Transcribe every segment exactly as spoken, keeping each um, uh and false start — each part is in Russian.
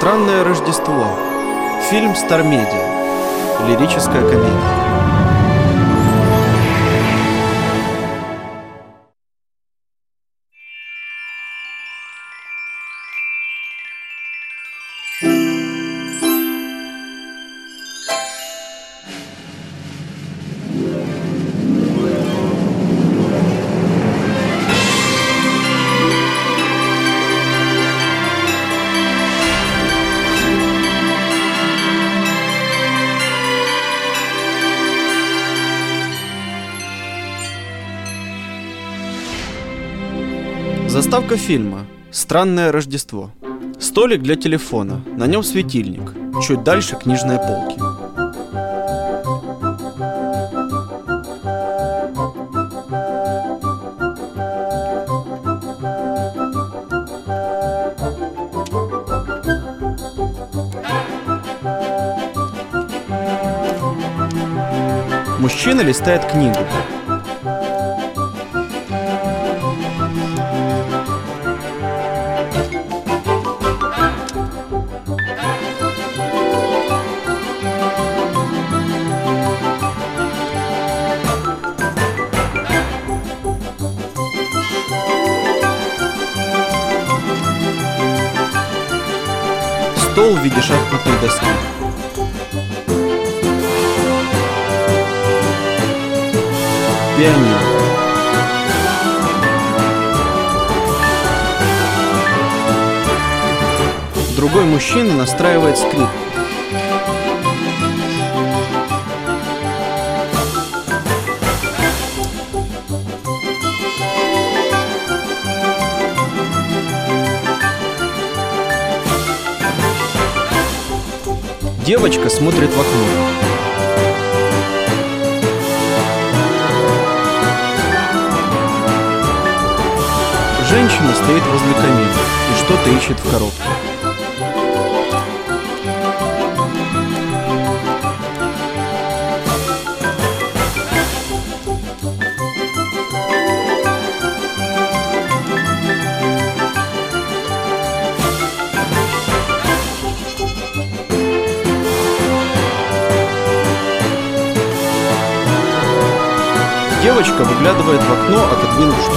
Странное Рождество. Фильм Стар Медиа. Лирическая комедия. Заставка фильма «Странное Рождество». Столик для телефона, на нем светильник, чуть дальше книжные полки. Мужчина листает книгу. Стол в виде шахматной доски. Пианино. Другой мужчина настраивает скрипку. Девочка смотрит в окно. Женщина стоит возле камина и что-то ищет в коробке. Девочка выглядывает в окно, отодвинув штору.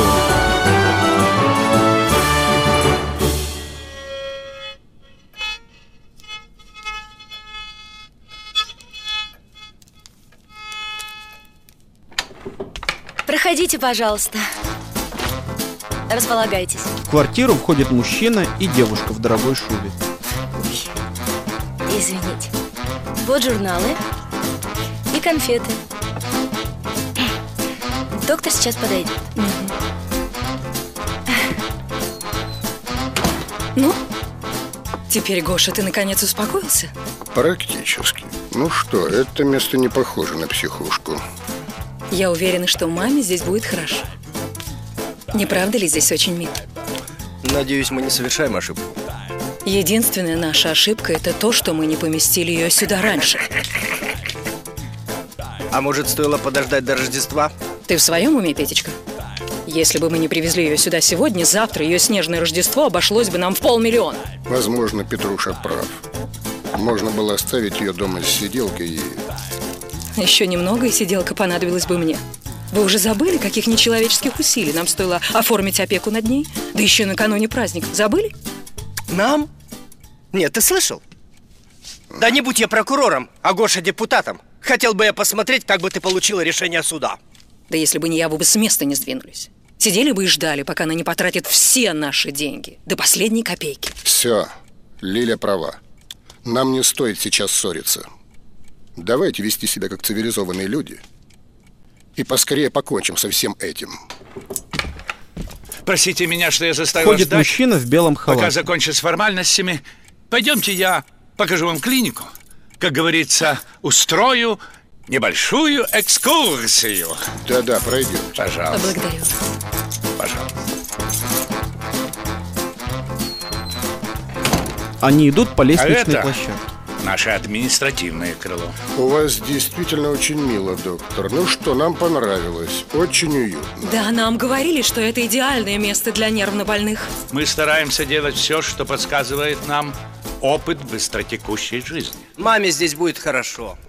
Проходите, пожалуйста. Располагайтесь. В квартиру входит мужчина и девушка в дорогой шубе. Извините. Вот журналы и конфеты. Доктор сейчас подойдет. Ну, теперь, Гоша, ты наконец успокоился? Практически. Ну что, это место не похоже на психушку. Я уверена, что маме здесь будет хорошо. Не правда ли здесь очень мило? Надеюсь, мы не совершаем ошибку. Единственная наша ошибка – это то, что мы не поместили ее сюда раньше. А может, стоило подождать до Рождества? Ты в своем уме, Петечка? Если бы мы не привезли ее сюда сегодня, завтра ее снежное Рождество обошлось бы нам в полмиллиона. Возможно, Петруша прав. Можно было оставить ее дома с сиделкой и... Еще немного, и сиделка понадобилась бы мне. Вы уже забыли, каких нечеловеческих усилий нам стоило оформить опеку над ней? Да еще накануне праздника. Забыли? Нам? Нет, ты слышал? Да не будь я прокурором, а Гоша депутатом. Хотел бы я посмотреть, как бы ты получила решение суда. Да если бы не я, вы бы с места не сдвинулись. Сидели бы и ждали, пока она не потратит все наши деньги. До последней копейки. Все, Лиля права. Нам не стоит сейчас ссориться. Давайте вести себя как цивилизованные люди. И поскорее покончим со всем этим. Простите меня, что я заставил Ходит ждать. мужчина в белом халате. Пока закончу с формальностями, пойдемте я покажу вам клинику. Как говорится, устрою небольшую экскурсию. Да-да, пройдем. Пожалуйста. Благодарю. Пожалуйста. Они идут по лестничной А это площадке. наше административное крыло. У вас действительно очень мило, доктор. Ну что, нам понравилось. Очень уютно. Да, нам говорили, что это идеальное место для нервнобольных. Мы стараемся делать все, что подсказывает нам опыт быстротекущей жизни. Маме здесь будет хорошо.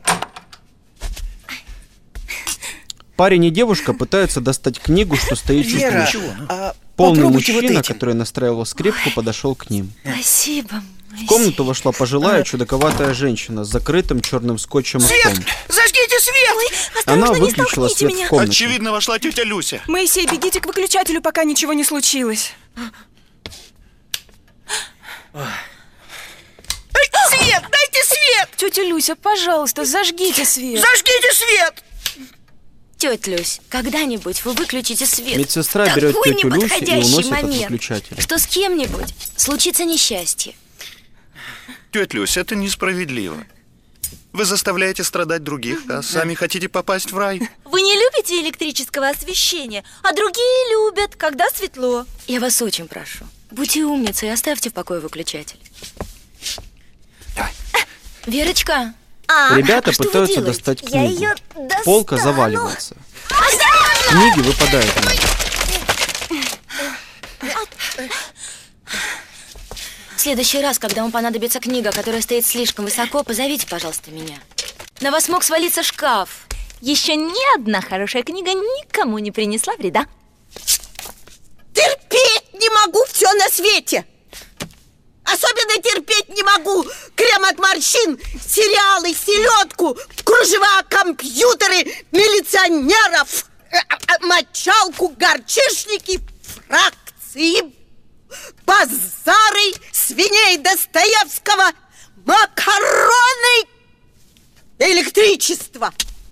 Парень и девушка пытаются достать книгу, что стоит чуть Вера, выше. а Полный попробуйте вот мужчина, этим. который настраивал скрипку, подошел к ним. Спасибо. В комнату вошла пожилая, чудаковатая женщина с закрытым черным скотчем ртом. Зажгите свет! Она выключила свет в комнате. Очевидно, вошла тетя Люся. Моисей, бегите к выключателю, пока ничего не случилось. Свет! Дайте свет! Тетя Люся, пожалуйста, зажгите свет. Зажгите свет! Тетя Люсь, когда-нибудь вы выключите свет. Медсестра Такой берет тетю Люсю и неподходящий уносит от момент, выключателя. что с кем-нибудь случится несчастье. Тетя Люся, это несправедливо. Вы заставляете страдать других, а сами хотите попасть в рай. Вы не любите электрического освещения, а другие любят, когда светло. Я вас очень прошу, будьте умницей и оставьте в покое выключатель. Давай. Верочка, А, Ребята а что вы пытаются делаете? достать я книгу. ее достану. Полка заваливается. Книги выпадают. в следующий раз, когда вам понадобится книга, которая стоит слишком высоко, позовите, пожалуйста, меня. На вас мог свалиться шкаф. Еще ни одна хорошая книга никому не принесла вреда. Терпеть не могу все на свете. Особенно терпеть не могу крем от морщин, сериалы, селедку, кружева, компьютеры, милиционеров, мочалку, горчишники, фракции, базары, свиней Достоевского, макароны, электричество.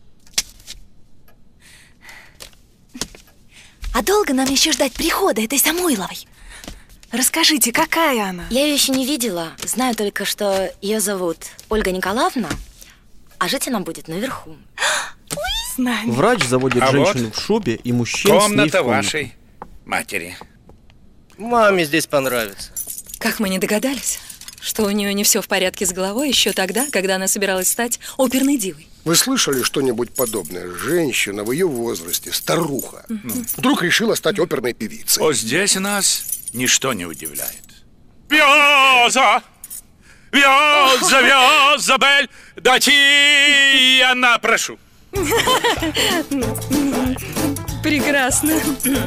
А долго нам еще ждать прихода этой Самойловой? Расскажите, какая она? Я ее еще не видела. Знаю только, что ее зовут Ольга Николаевна, а жить она будет наверху. С нами. Врач заводит А женщину вот в шубе и мужчин с ней в Комната комнату. вашей матери. Маме здесь понравится. Как мы не догадались, что у нее не все в порядке с головой еще тогда, когда она собиралась стать оперной дивой. Вы слышали что-нибудь подобное? Женщина в ее возрасте, старуха, вдруг решила стать оперной певицей. Вот здесь нас ничто не удивляет. Вяза! Вяза, вяза, бель, Татьяна, прошу. Прекрасно.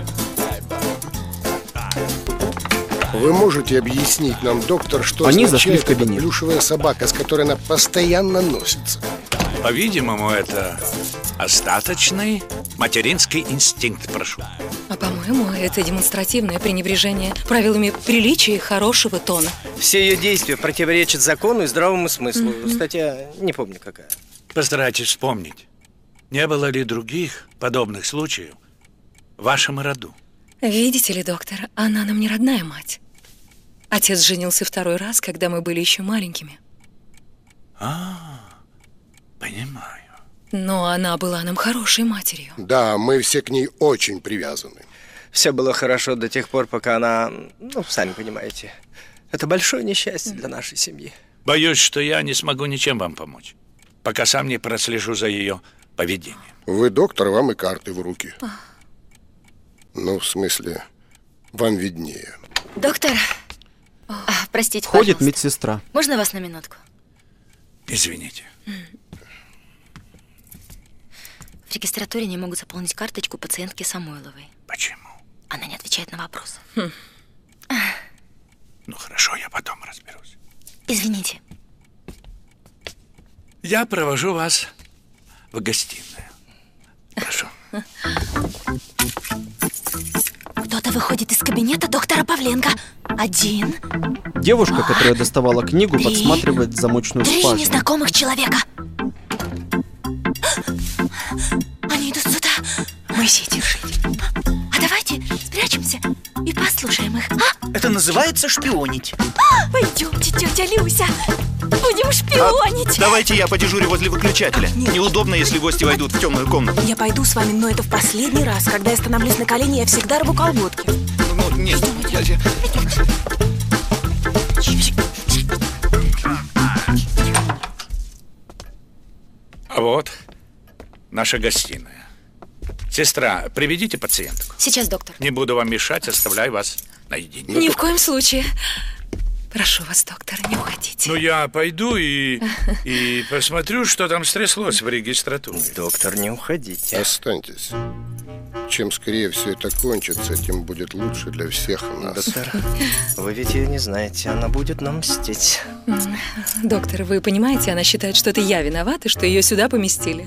Вы можете объяснить нам, доктор, что Они означает зашли в эта кабинет. плюшевая собака, с которой она постоянно носится? По-видимому, это остаточный материнский инстинкт, прошу. А по-моему, это демонстративное пренебрежение правилами приличия и хорошего тона. Все ее действия противоречат закону и здравому смыслу. Статья, не помню какая. Постарайтесь вспомнить, не было ли других подобных случаев в вашем роду? Видите ли, доктор, она нам не родная мать. Отец женился второй раз, когда мы были еще маленькими. А, понимаю. Но она была нам хорошей матерью. Да, мы все к ней очень привязаны. Все было хорошо до тех пор, пока она, ну, сами понимаете. Это большое несчастье для нашей семьи. Боюсь, что я не смогу ничем вам помочь, пока сам не прослежу за ее поведением. Вы доктор, вам и карты в руки. Ну, в смысле, вам виднее. Доктор, а, простите, Входит пожалуйста. медсестра. Можно вас на минутку? Извините. В регистратуре не могут заполнить карточку пациентки Самойловой. Почему? Она не отвечает на вопросы. Ну хорошо, я потом разберусь. Извините. Я провожу вас в гостиную. Прошу. Кто-то выходит из кабинета доктора Павленко. Один, Девушка, которая доставала книгу, Три. подсматривает в замочную три скважину. незнакомых человека. Они идут сюда. Моисей, держите. А давайте спрячемся и послушаем их. А? Это называется шпионить. Пойдемте, тетя Люся. Будем шпионить. Давайте я подежурю возле выключателя. Неудобно, если гости войдут в темную комнату. Я пойду с вами, но это в последний раз. Когда я становлюсь на колени, я всегда рву колготки. Ну, нет, я... я- А вот наша гостиная. Сестра, приведите пациентку. Сейчас, доктор. Не буду вам мешать, оставляю вас наедине. Ни в коем случае. Прошу вас, доктор, не уходите. Ну, я пойду и, и посмотрю, что там стряслось в регистратуре. Доктор, не уходите. Останьтесь. Чем скорее все это кончится, тем будет лучше для всех нас. Доктор, вы ведь ее не знаете, она будет нам мстить. Доктор, вы понимаете, она считает, что это я виновата, что ее сюда поместили.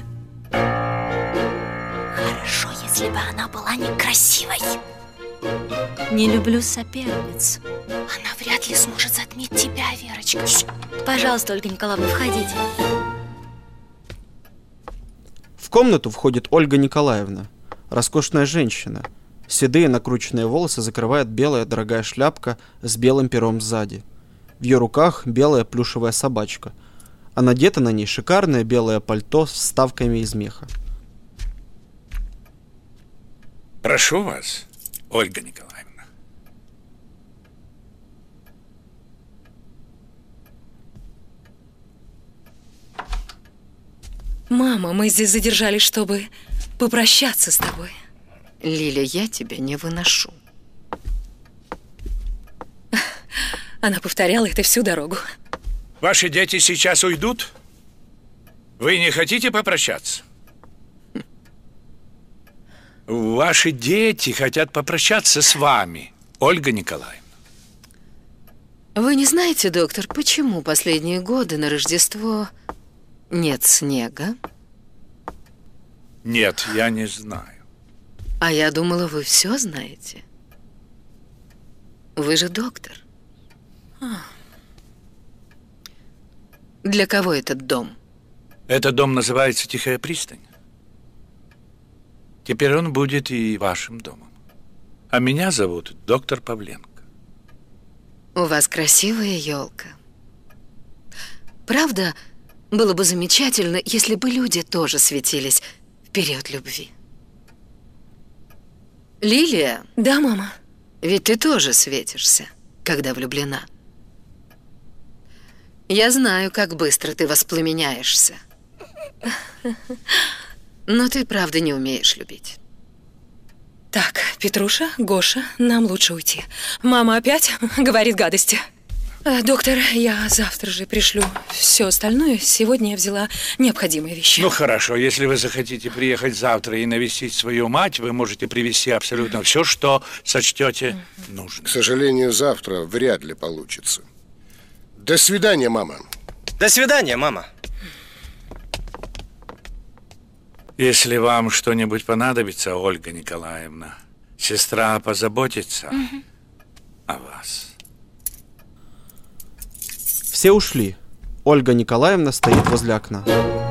Хорошо, если бы она была некрасивой. Не люблю соперниц. Она вряд ли сможет затмить тебя, Верочка. Пожалуйста, Ольга Николаевна, входите. В комнату входит Ольга Николаевна. Роскошная женщина. Седые накрученные волосы закрывает белая дорогая шляпка с белым пером сзади. В ее руках белая плюшевая собачка. А надето на ней шикарное белое пальто с вставками из меха. Прошу вас, Ольга Николаевна. Мама, мы здесь задержались, чтобы попрощаться с тобой. Лиля, я тебя не выношу. Она повторяла это всю дорогу. Ваши дети сейчас уйдут? Вы не хотите попрощаться? Ваши дети хотят попрощаться с вами, Ольга Николаевна. Вы не знаете, доктор, почему последние годы на Рождество нет снега? Нет, я не знаю. А я думала, вы все знаете. Вы же доктор. А. Для кого этот дом? Этот дом называется Тихая пристань. Теперь он будет и вашим домом. А меня зовут доктор Павленко. У вас красивая елка. Правда, было бы замечательно, если бы люди тоже светились в период любви. Лилия? Да, мама. Ведь ты тоже светишься, когда влюблена. Я знаю, как быстро ты воспламеняешься. Но ты, правда, не умеешь любить. Так, Петруша, Гоша, нам лучше уйти. Мама опять говорит гадости. Доктор, я завтра же пришлю все остальное. Сегодня я взяла необходимые вещи. Ну хорошо, если вы захотите приехать завтра и навестить свою мать, вы можете привезти абсолютно все, что сочтете нужным. К сожалению, завтра вряд ли получится. До свидания, мама. До свидания, мама. Если вам что-нибудь понадобится, Ольга Николаевна, сестра позаботится угу. о вас. Все ушли. Ольга Николаевна стоит возле окна.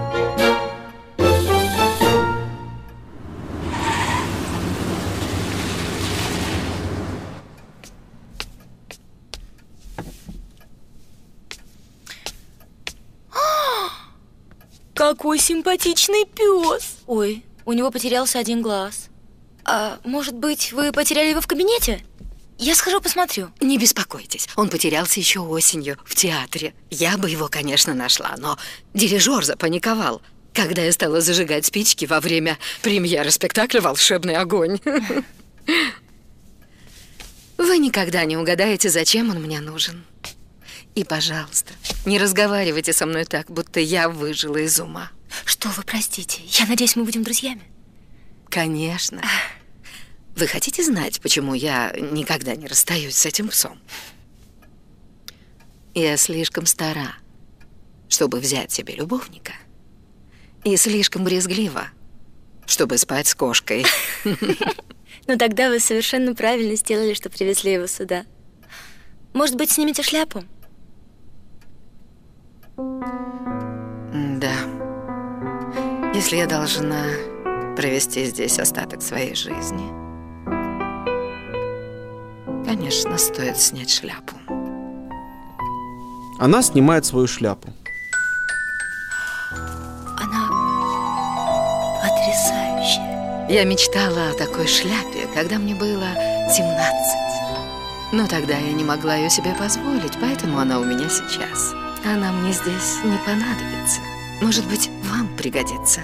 Какой симпатичный пес! Ой, у него потерялся один глаз. А может быть, вы потеряли его в кабинете? Я схожу посмотрю. Не беспокойтесь, он потерялся еще осенью в театре. Я бы его, конечно, нашла, но дирижер запаниковал, когда я стала зажигать спички во время премьеры спектакля «Волшебный огонь». Вы никогда не угадаете, зачем он мне нужен. И, пожалуйста, не разговаривайте со мной так, будто я выжила из ума. Что вы, простите, я надеюсь, мы будем друзьями? Конечно. Вы хотите знать, почему я никогда не расстаюсь с этим псом? Я слишком стара, чтобы взять себе любовника. И слишком брезглива, чтобы спать с кошкой. Ну тогда вы совершенно правильно сделали, что привезли его сюда. Может быть, снимете шляпу? Да. Если я должна провести здесь остаток своей жизни, конечно, стоит снять шляпу. Она снимает свою шляпу. Она потрясающая. Я мечтала о такой шляпе, когда мне было семнадцать. Но тогда я не могла ее себе позволить, поэтому она у меня сейчас. Она мне здесь не понадобится. Может быть, вам пригодится.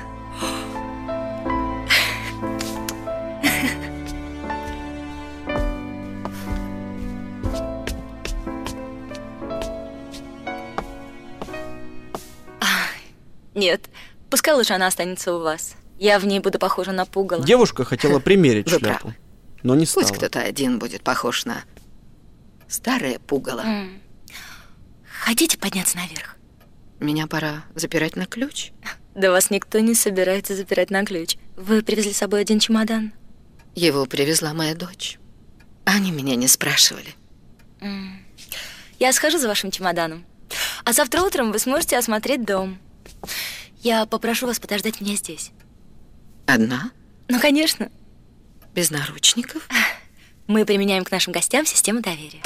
Нет, пускай лучше она останется у вас. Я в ней буду похожа на пугало. Девушка хотела примерить Вы шляпу, правы. но не стала. Пусть кто-то один будет похож на старое пугало. М. Хотите подняться наверх? Меня пора запирать на ключ. Да вас никто не собирается запирать на ключ. Вы привезли с собой один чемодан? Его привезла моя дочь. Они меня не спрашивали. М. Я схожу за вашим чемоданом. А завтра утром вы сможете осмотреть дом. Я попрошу вас подождать меня здесь. Одна? Ну, конечно. Без наручников? Мы применяем к нашим гостям систему доверия.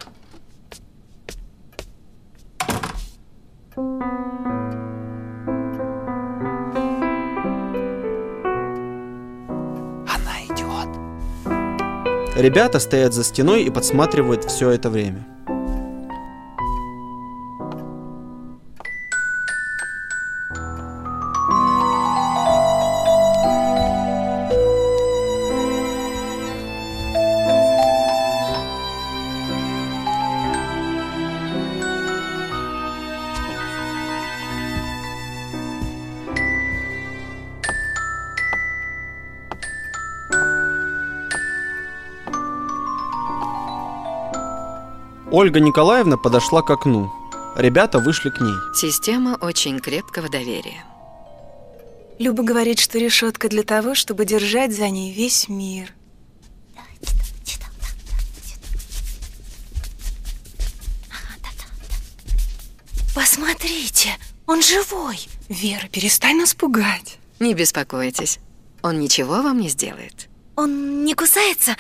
Она идет. Ребята стоят за стеной и подсматривают все это время. Ольга Николаевна подошла к окну. Ребята вышли к ней. Система очень крепкого доверия. Люба говорит, что решетка для того, чтобы держать за ней весь мир. Посмотрите, он живой. Вера, перестань нас пугать. Не беспокойтесь, он ничего вам не сделает. Он не кусается?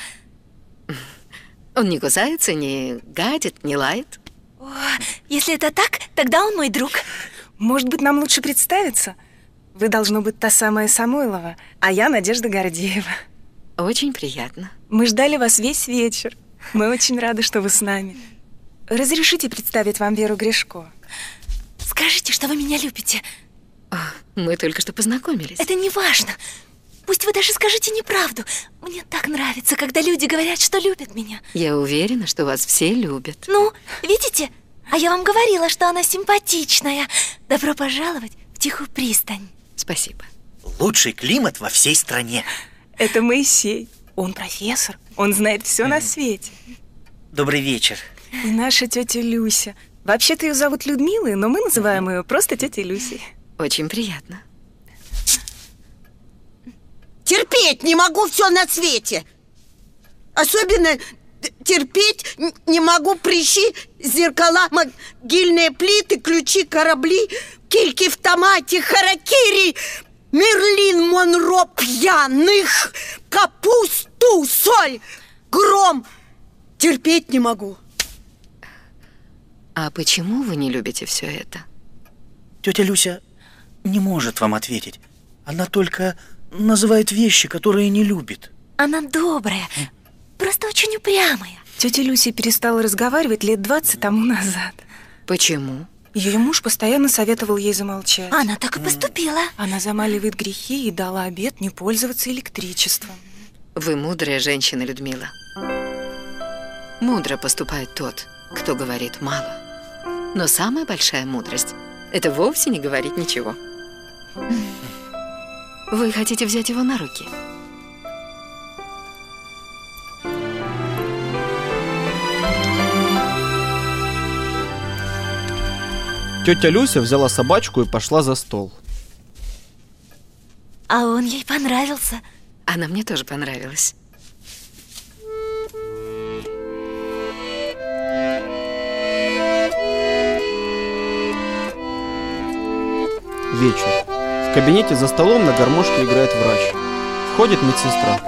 Он не кусается, не гадит, не лает. О, если это так, тогда он мой друг. Может быть, нам лучше представиться? Вы, должно быть, та самая Самойлова, а я Надежда Гордеева. Очень приятно. Мы ждали вас весь вечер. Мы очень рады, что вы с нами. Разрешите представить вам Веру Гришко? Скажите, что вы меня любите. О, мы только что познакомились. Это не важно. Пусть вы даже скажете неправду. Мне так нравится, когда люди говорят, что любят меня. Я уверена, что вас все любят. Ну, видите? А я вам говорила, что она симпатичная. Добро пожаловать в Тихую пристань. Спасибо. Лучший климат во всей стране. Это Моисей. Он профессор. Он знает все на свете. Добрый вечер. И наша тетя Люся. Вообще-то ее зовут Людмилой, но мы называем ее просто тетей Люсей. Очень приятно. Терпеть не могу все на свете. Особенно терпеть не могу прыщи, зеркала, могильные плиты, ключи, корабли, кильки в томате, харакири, Мерлин Монро пьяных, капусту, соль, гром. Терпеть не могу. А почему вы не любите все это? Тетя Люся не может вам ответить. Она только называет вещи, которые не любит. Она добрая, просто очень упрямая. Тетя Люся перестала разговаривать лет двадцать тому назад. Почему? Ее муж постоянно советовал ей замолчать. Она так и поступила. Она замаливает грехи и дала обет не пользоваться электричеством. Вы мудрая женщина, Людмила. Мудро поступает тот, кто говорит мало. Но самая большая мудрость – это вовсе не говорить ничего. Вы хотите взять его на руки? Тетя Люся взяла собачку и пошла за стол. А он ей понравился. Она мне тоже понравилась. Вечер. В кабинете за столом на гармошке играет врач. Входит медсестра.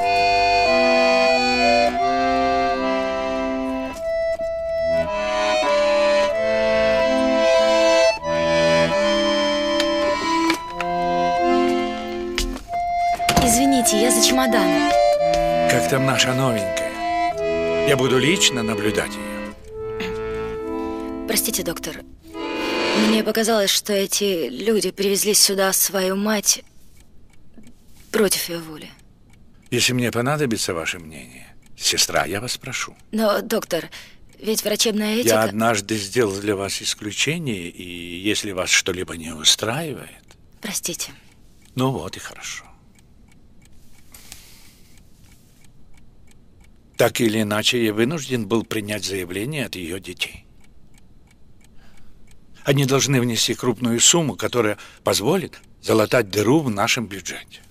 Извините, я за чемоданом. Как там наша новенькая? Я буду лично наблюдать ее. Простите, доктор. Мне показалось, что эти люди привезли сюда свою мать против ее воли. Если мне понадобится ваше мнение, сестра, я вас прошу. Но, доктор, ведь врачебная этика... Я однажды сделал для вас исключение, и если вас что-либо не устраивает... Простите. Ну вот и хорошо. Так или иначе, я вынужден был принять заявление от ее детей. Они должны внести крупную сумму, которая позволит залатать дыру в нашем бюджете.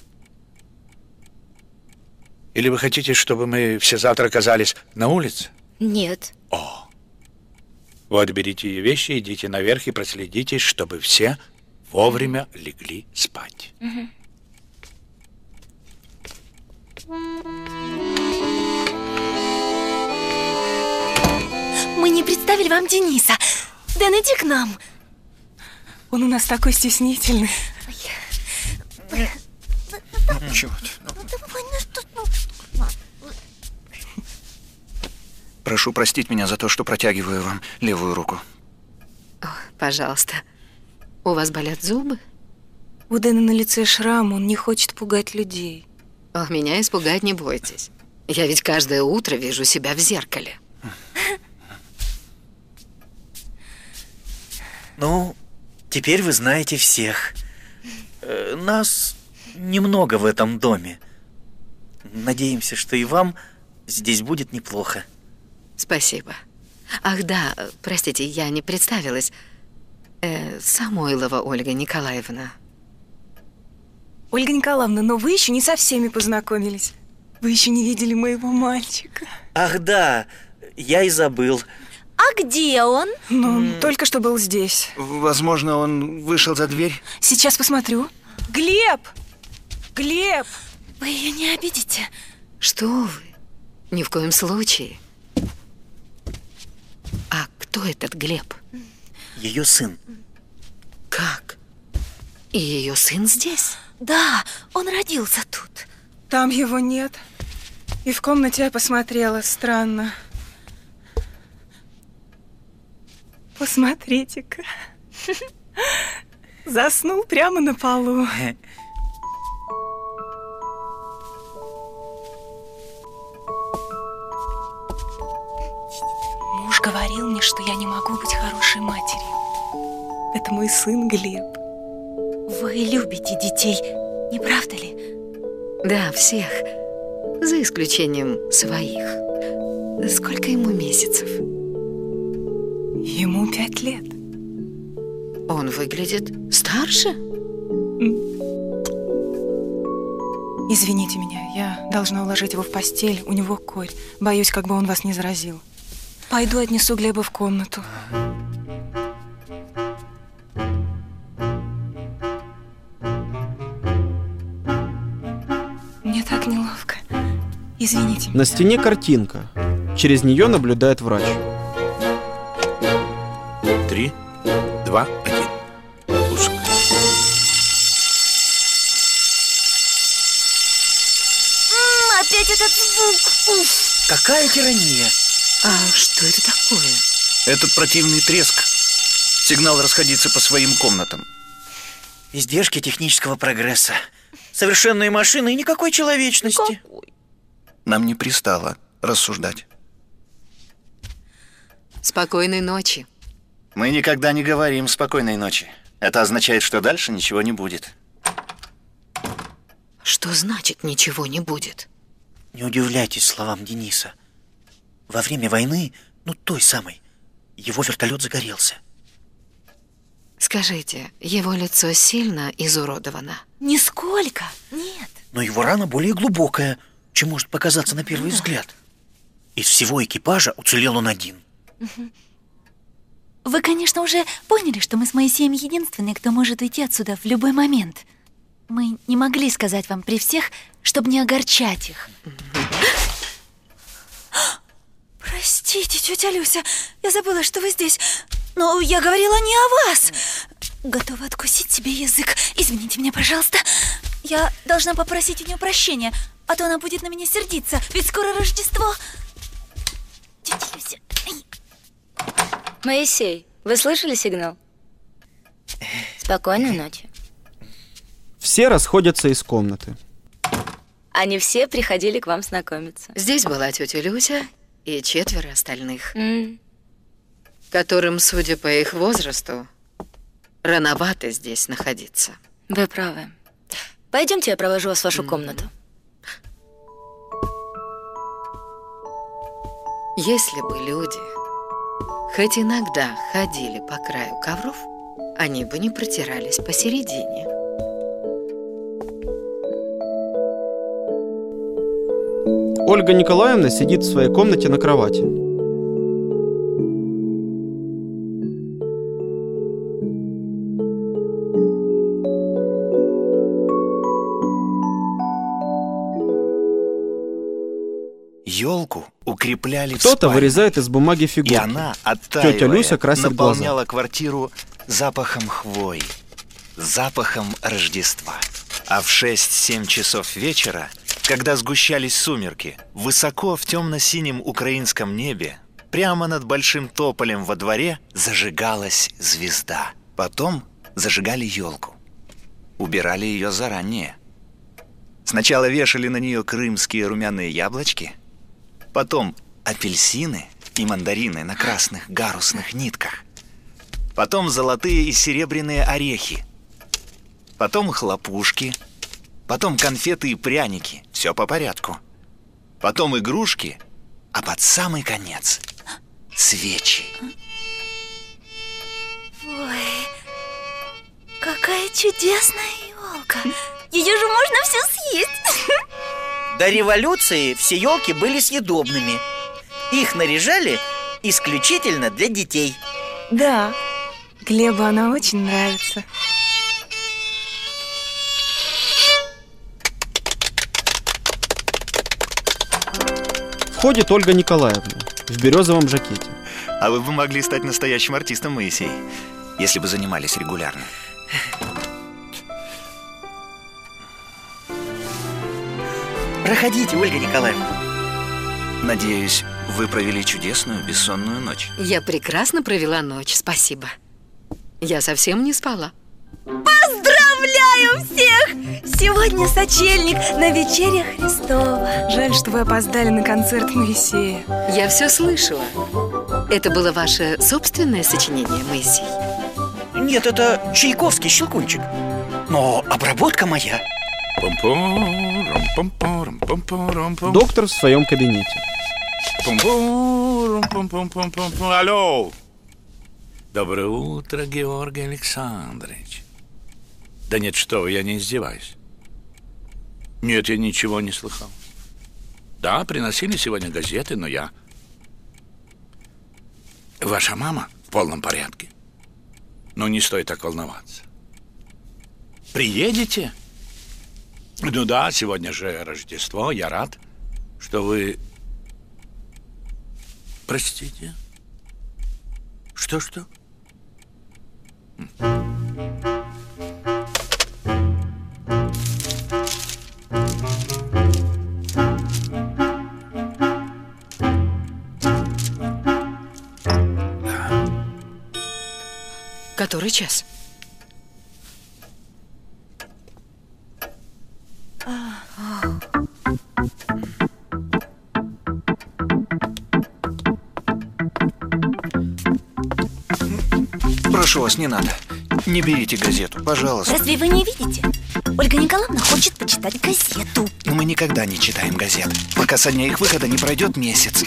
Или вы хотите, чтобы мы все завтра оказались на улице? Нет. О! Вот берите ее вещи, идите наверх и проследите, чтобы все вовремя легли спать. Угу. Мы не представили вам Дениса. Дэн, иди к нам. Он у нас такой стеснительный. Ничего. Прошу простить меня за то, что протягиваю вам левую руку. О, пожалуйста. У вас болят зубы? У Дэна на лице шрам, он не хочет пугать людей. О, меня испугать не бойтесь. Я ведь каждое утро вижу себя в зеркале. Ну, теперь вы знаете всех. Э, нас немного в этом доме. Надеемся, что и вам здесь будет неплохо. Спасибо. Ах да, простите, я не представилась. Э, Самойлова Ольга Николаевна. Ольга Николаевна, но вы еще не со всеми познакомились. Вы еще не видели моего мальчика. Ах да, я и забыл. А где он? Ну, mm. только что был здесь. Возможно, он вышел за дверь. Сейчас посмотрю. Глеб! Глеб! Вы ее не обидите? Что вы? Ни в коем случае. А кто этот Глеб? Ее сын. Как? И ее сын здесь? Да, он родился тут. Там его нет. И в комнате я посмотрела. Странно. Посмотрите-ка. Заснул прямо на полу. Муж говорил мне, что я не могу быть хорошей матерью. Это мой сын Глеб. Вы любите детей, не правда ли? Да, всех. За исключением своих. Сколько ему месяцев? Ему пять лет. Он выглядит старше? Извините меня, я должна уложить его в постель. У него корь. Боюсь, как бы он вас не заразил. Пойду отнесу Глеба в комнату. Мне так неловко. Извините. На стене картинка. Через нее наблюдает врач. Три, два, один. Пуск. М-м, опять этот звук. Уф. Какая тирания? А что это такое? Этот противный треск. Сигнал расходиться по своим комнатам. Издержки технического прогресса. Совершенные машины и никакой человечности. Какой? Нам не пристало рассуждать. Спокойной ночи. Мы никогда не говорим «спокойной ночи». Это означает, что дальше ничего не будет. Что значит «ничего не будет»? Не удивляйтесь словам Дениса. Во время войны, ну той самой, его вертолет загорелся. Скажите, его лицо сильно изуродовано? Нисколько, нет. Но его рана более глубокая, чем может показаться на первый взгляд. Из всего экипажа уцелел он один. Вы, конечно, уже поняли, что мы с Моисеем единственные, кто может уйти отсюда в любой момент. Мы не могли сказать вам при всех, чтобы не огорчать их. Простите, тетя Люся, я забыла, что вы здесь. Но я говорила не о вас. Готова откусить себе язык. Извините меня, пожалуйста. Я должна попросить у нее прощения, а то она будет на меня сердиться, ведь скоро Рождество. Тетя Люся... Моисей, вы слышали сигнал? Спокойной ночи. Все расходятся из комнаты. Они все приходили к вам знакомиться. Здесь была тетя Люся и четверо остальных, Mm. которым, судя по их возрасту, рановато здесь находиться. Вы правы. Пойдемте, я провожу вас в вашу комнату. Если бы люди хоть иногда ходили по краю ковров, они бы не протирались посередине. Ольга Николаевна сидит в своей комнате на кровати. Елку укрепляли в Кто-то спальне, вырезает из бумаги фигурки. и она, оттаивая, Тетя Люся красит наполняла глаза. квартиру запахом хвои, запахом Рождества. А в шесть-семь часов вечера, когда сгущались сумерки, высоко в темно-синем украинском небе, прямо над Большим Тополем во дворе, зажигалась звезда. Потом зажигали елку. Убирали ее заранее. Сначала вешали на нее крымские румяные яблочки, потом апельсины и мандарины на красных гарусных нитках, потом золотые и серебряные орехи, потом хлопушки, потом конфеты и пряники, все по порядку, потом игрушки, а под самый конец свечи. Ой, какая чудесная елка! Ее же можно все съесть! До революции все елки были съедобными. Их наряжали исключительно для детей. Да, Глебу она очень нравится. Входит Ольга Николаевна в березовом жакете. А вы бы могли стать настоящим артистом, Моисей, если бы занимались регулярно. Проходите, Ольга Николаевна. Надеюсь, вы провели чудесную бессонную ночь. Я прекрасно провела ночь, спасибо. Я совсем не спала. Поздравляю всех! Сегодня сочельник на вечере Христова. Жаль, что вы опоздали на концерт Моисея. Я все слышала. Это было ваше собственное сочинение, Моисей? Нет, это Чайковский «Щелкунчик». Но обработка моя. Доктор в своем кабинете. Алло. Доброе утро, Георгий Александрович. Да нет, что вы, я не издеваюсь. Нет, я ничего не слыхал. Да, приносили сегодня газеты, но я... Ваша мама в полном порядке. Но не стоит так волноваться. Приедете? Ну да, сегодня же Рождество. Я рад, что вы... Простите. Что-что? Который час? Прошу вас, не надо. Не берите газету, пожалуйста. Разве вы не видите? Ольга Николаевна хочет почитать газету. Но мы никогда не читаем газет, пока со дня их выхода не пройдет месяц.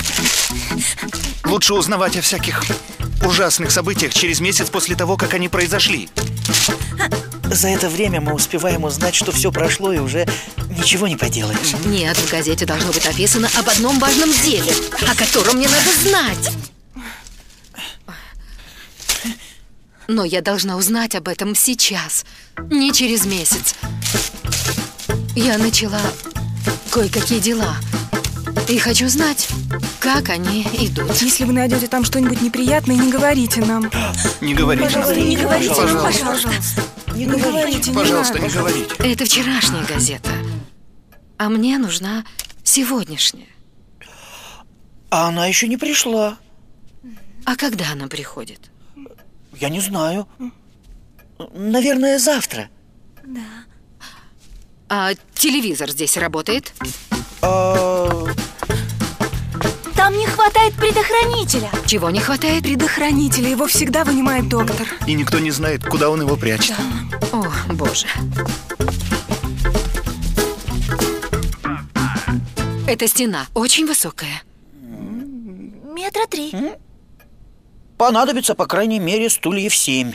Лучше узнавать о всяких ужасных событиях через месяц после того, как они произошли. За это время мы успеваем узнать, что все прошло, и уже ничего не поделаешь. Нет, в газете должно быть написано об одном важном деле, о котором мне надо знать. Но я должна узнать об этом сейчас, не через месяц. Я начала кое-какие дела и хочу знать, как они идут. Если вы найдете там что-нибудь неприятное, не говорите нам. Не говорите Пожалуйста, нам. не говорите, Пожалуйста. пожалуйста. Не говорите, не Пожалуйста, надо. не говорите. Это вчерашняя газета, а мне нужна сегодняшняя. А она еще не пришла. А когда она приходит? Я не знаю. Наверное, завтра. Да. А телевизор здесь работает? А... Там не хватает хватает предохранителя. Чего не хватает? Предохранителя. Его всегда вынимает доктор. И никто не знает, куда он его прячет. О, боже. Эта стена очень высокая. Метра три. Понадобится, по крайней мере, стульев семь.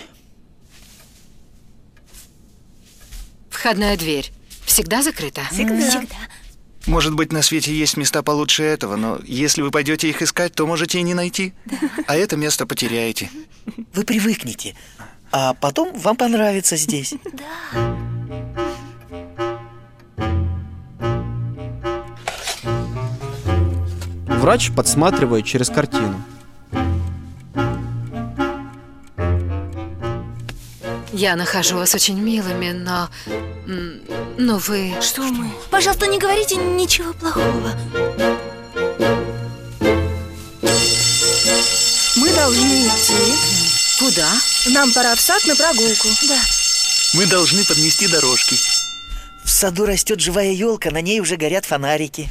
Входная дверь всегда закрыта? Всегда. Всегда. Может быть, на свете есть места получше этого, но если вы пойдете их искать, то можете и не найти. А это место потеряете. Вы привыкнете, а потом вам понравится здесь. Да. Врач подсматривает через картину. Я нахожу вас очень милыми, но... Но вы... Что мы? Пожалуйста, не говорите ничего плохого. Мы должны идти. Куда? Нам пора в сад на прогулку. Да. Мы должны подмести дорожки. В саду растет живая елка, на ней уже горят фонарики.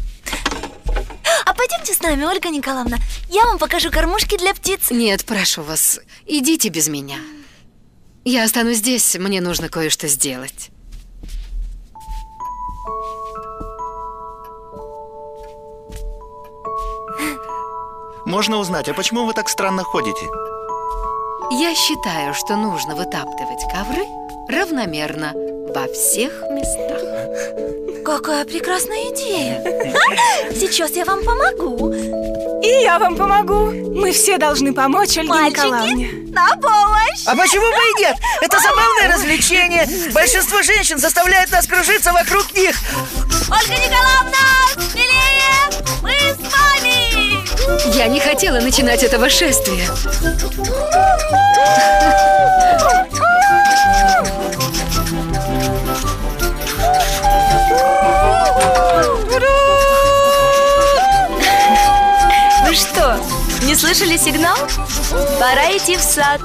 А пойдемте с нами, Ольга Николаевна. Я вам покажу кормушки для птиц. Нет, прошу вас, идите без меня. Я останусь здесь, мне нужно кое-что сделать. Можно узнать, а почему вы так странно ходите? Я считаю, что нужно вытаптывать ковры равномерно во всех местах. Какая прекрасная идея. Сейчас я вам помогу. И я вам помогу. Мы все должны помочь Ольге Мальчики, Николаевне. на помощь! А почему бы и нет? Это забавное развлечение. Большинство женщин заставляет нас кружиться вокруг них. Ольга Николаевна, смелее! Мы с вами! Я не хотела начинать этого шествия. Вы что, не слышали сигнал? Пора идти в сад.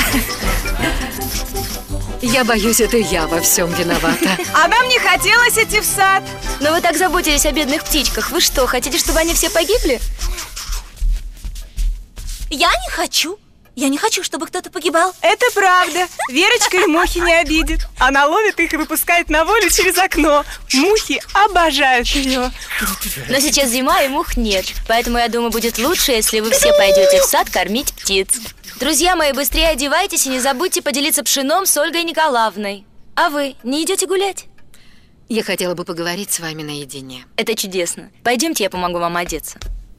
Я боюсь, это я во всем виновата. А нам не хотелось идти в сад. Но вы так заботились о бедных птичках. Вы что, хотите, чтобы они все погибли? Я не хочу. Я не хочу, чтобы кто-то погибал. Это правда. Верочка и мухи не обидит. Она ловит их и выпускает на волю через окно. Мухи обожают ее. Но сейчас зима и мух нет. Поэтому, я думаю, будет лучше, если вы все пойдете в сад кормить птиц. Друзья мои, быстрее одевайтесь и не забудьте поделиться пшеном с Ольгой Николаевной. А вы не идете гулять? Я хотела бы поговорить с вами наедине. Это чудесно. Пойдемте, я помогу вам одеться.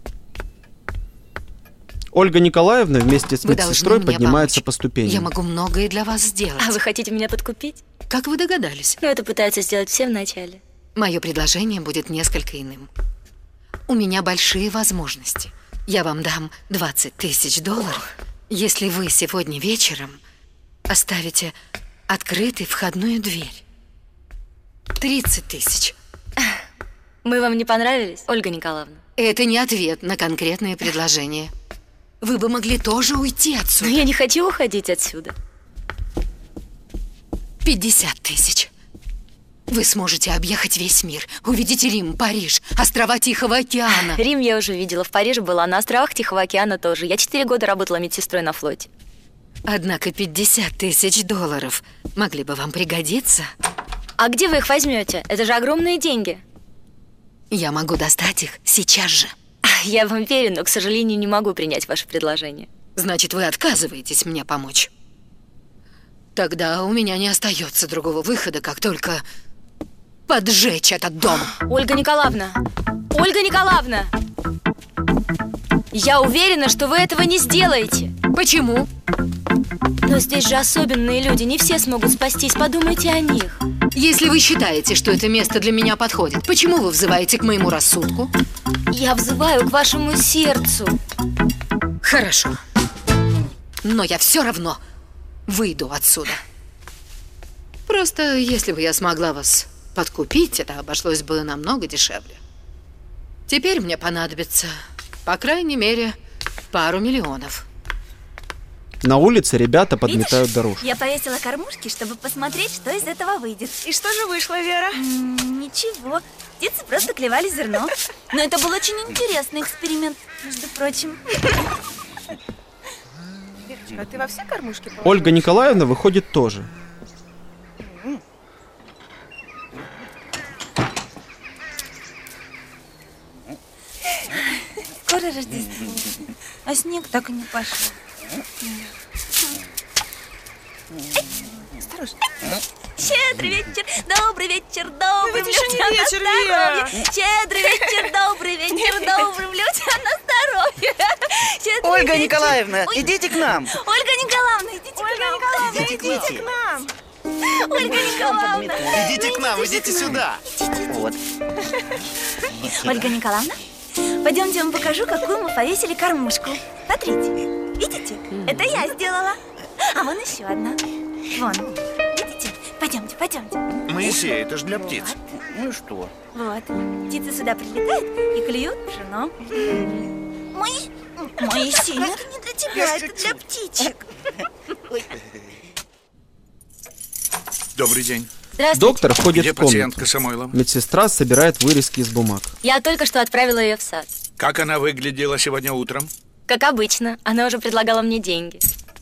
Ольга Николаевна вместе с Вы медсестрой должны мне поднимается помочь. по ступеням. Я могу многое для вас сделать. А вы хотите меня подкупить? Как вы догадались? Ну, это пытаются сделать все вначале. Мое предложение будет несколько иным. У меня большие возможности. Я вам дам двадцать тысяч долларов, если вы сегодня вечером оставите открытой входную дверь. тридцать тысяч. Мы вам не понравились, Ольга Николаевна? Это не ответ на конкретное предложение. Вы бы могли тоже уйти отсюда. Но я не хочу уходить отсюда. пятьдесят тысяч. Вы сможете объехать весь мир. Увидите Рим, Париж, острова Тихого океана. Рим я уже видела, в Париже была, на островах Тихого океана тоже. Я четыре года работала медсестрой на флоте. Однако пятьдесят тысяч долларов могли бы вам пригодиться. А где вы их возьмете? Это же огромные деньги. Я могу достать их сейчас же. Я вам верю, но, к сожалению, не могу принять ваше предложение. Значит, вы отказываетесь мне помочь? Тогда у меня не остается другого выхода, как только поджечь этот дом. Ольга Николаевна! Ольга Николаевна! Я уверена, что вы этого не сделаете. Почему? Но здесь же особенные люди, не все смогут спастись. Подумайте о них. Если вы считаете, что это место для меня подходит, почему вы взываете к моему рассудку? Я взываю к вашему сердцу. Хорошо. Но я все равно выйду отсюда. Просто если бы я смогла вас подкупить, это обошлось бы намного дешевле. Теперь мне понадобится, по крайней мере, пару миллионов. На улице ребята подметают дорожку. Я повесила кормушки, чтобы посмотреть, что из этого выйдет. И что же вышло, Вера? М-м, ничего. Птицы просто клевали зерно. Но это был очень интересный эксперимент, между прочим. Верочка, а ты во все кормушки положила? Ольга Николаевна выходит тоже. Скоро Рождество, а снег так и не пошел. Осторожно. Щедрый вечер, добрый вечер, добрым ведь еще не людям на вечер, здоровье. Вера. Щедрый вечер, добрый вечер, добрым людям на здоровье. Щедрый Ольга вечер. Николаевна, Ой. идите к нам. Ольга Николаевна, идите Ольга к нам. Николаевна, Идите идите к к нам. Ольга Николаевна. Идите к нам, идите сюда. Вот. Ольга Николаевна, пойдемте, я вам покажу, какую мы повесили кормушку. Смотрите, видите? Это я сделала. А вон еще одна. Вон, видите? Пойдемте, пойдемте. Моисей, это же для птиц. Ну и что? Вот, птицы сюда прилетают и клюют пшено. Мой... Моисей, ну это не для тебя, это для птичек. Добрый день. Здравствуйте. Доктор входит Где в комнату. пациентка Самойлова? Медсестра собирает вырезки из бумаг. Я только что отправила ее в сад. Как она выглядела сегодня утром? Как обычно, она уже предлагала мне деньги.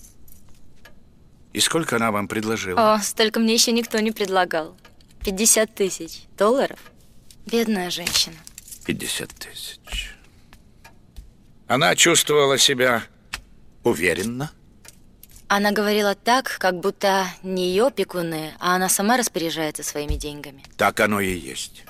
И сколько она вам предложила? О, столько мне еще никто не предлагал. пятьдесят тысяч долларов. Бедная женщина. пятьдесят тысяч. Она чувствовала себя уверенно? Она говорила так, как будто не ее опекуны, а она сама распоряжается своими деньгами. Так оно и есть.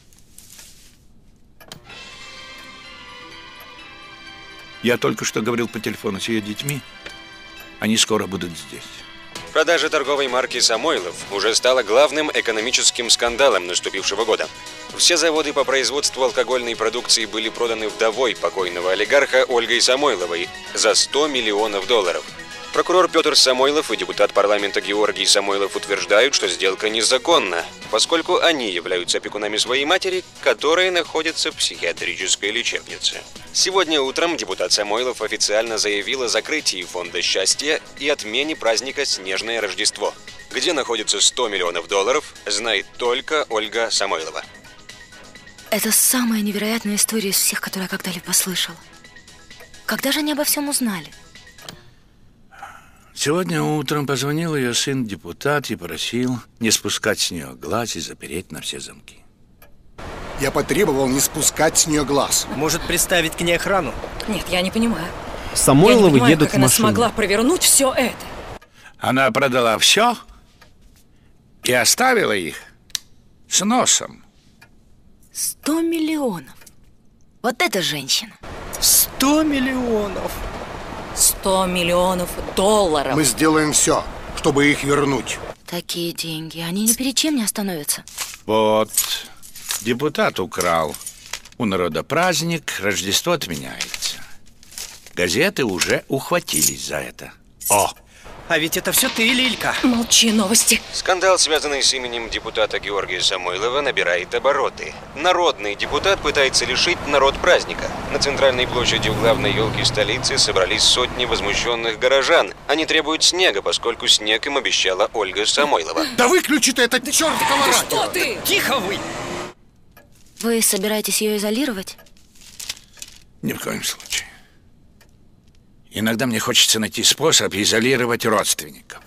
Я только что говорил по телефону с ее детьми. Они скоро будут здесь. Продажа торговой марки «Самойлов» уже стала главным экономическим скандалом наступившего года. Все заводы по производству алкогольной продукции были проданы вдовой покойного олигарха Ольгой Самойловой за сто миллионов долларов. Прокурор Петр Самойлов и депутат парламента Георгий Самойлов утверждают, что сделка незаконна, поскольку они являются опекунами своей матери, которая находится в психиатрической лечебнице. Сегодня утром депутат Самойлов официально заявил о закрытии фонда счастья и отмене праздника «Снежное Рождество». Где находится сто миллионов долларов, знает только Ольга Самойлова. Это самая невероятная история из всех, которые я когда-либо слышала. Когда же они обо всем узнали? Сегодня утром позвонил ее сын-депутат и просил не спускать с нее глаз и запереть на все замки. Я потребовал не спускать с нее глаз. Может, приставить к ней охрану? Нет, я не понимаю. Самойловы я не понимаю, едут как в она машине. смогла провернуть все это. Она продала все и оставила их с носом. Сто миллионов. Вот это женщина. Сто миллионов. Сто миллионов долларов. Мы сделаем все, чтобы их вернуть. Такие деньги, они ни перед чем не остановятся. Вот, депутат украл. У народа праздник, Рождество отменяется. Газеты уже ухватились за это. О! А ведь это все ты, Лилька. Молчи, новости. Скандал, связанный с именем депутата Георгия Самойлова, набирает обороты. Народный депутат пытается лишить народ праздника. На центральной площади у главной елки столицы собрались сотни возмущенных горожан. Они требуют снега, поскольку снег им обещала Ольга Самойлова. Да выключи ты этот чертово радио! Что ты? Тихо вы! Вы собираетесь ее изолировать? Ни в коем случае. Иногда мне хочется найти способ изолировать родственников.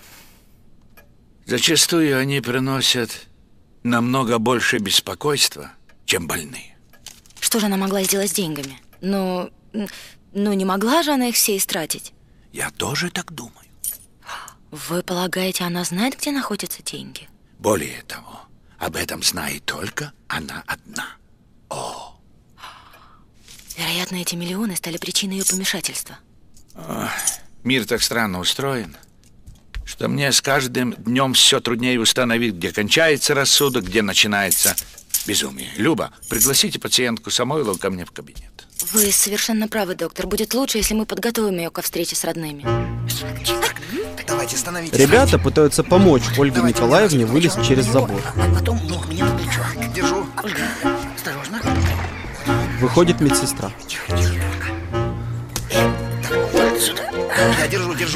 Зачастую они приносят намного больше беспокойства, чем больные. Что же она могла сделать с деньгами? Ну, ну не могла же она их все истратить? Я тоже так думаю. Вы полагаете, она знает, где находятся деньги? Более того, об этом знает только она одна. О! Вероятно, эти миллионы стали причиной ее помешательства. Ох, мир так странно устроен, что мне с каждым днем все труднее установить, где кончается рассудок, где начинается безумие. Люба, пригласите пациентку Самойлову ко мне в кабинет. Вы совершенно правы, доктор. Будет лучше, если мы подготовим ее ко встрече с родными. Давайте, становитесь. Ребята пытаются помочь Ольге Николаевне вылезть через забор. А потом ног меня на плечо. Держу. Ольга, осторожно. Выходит медсестра. Я держу, держу.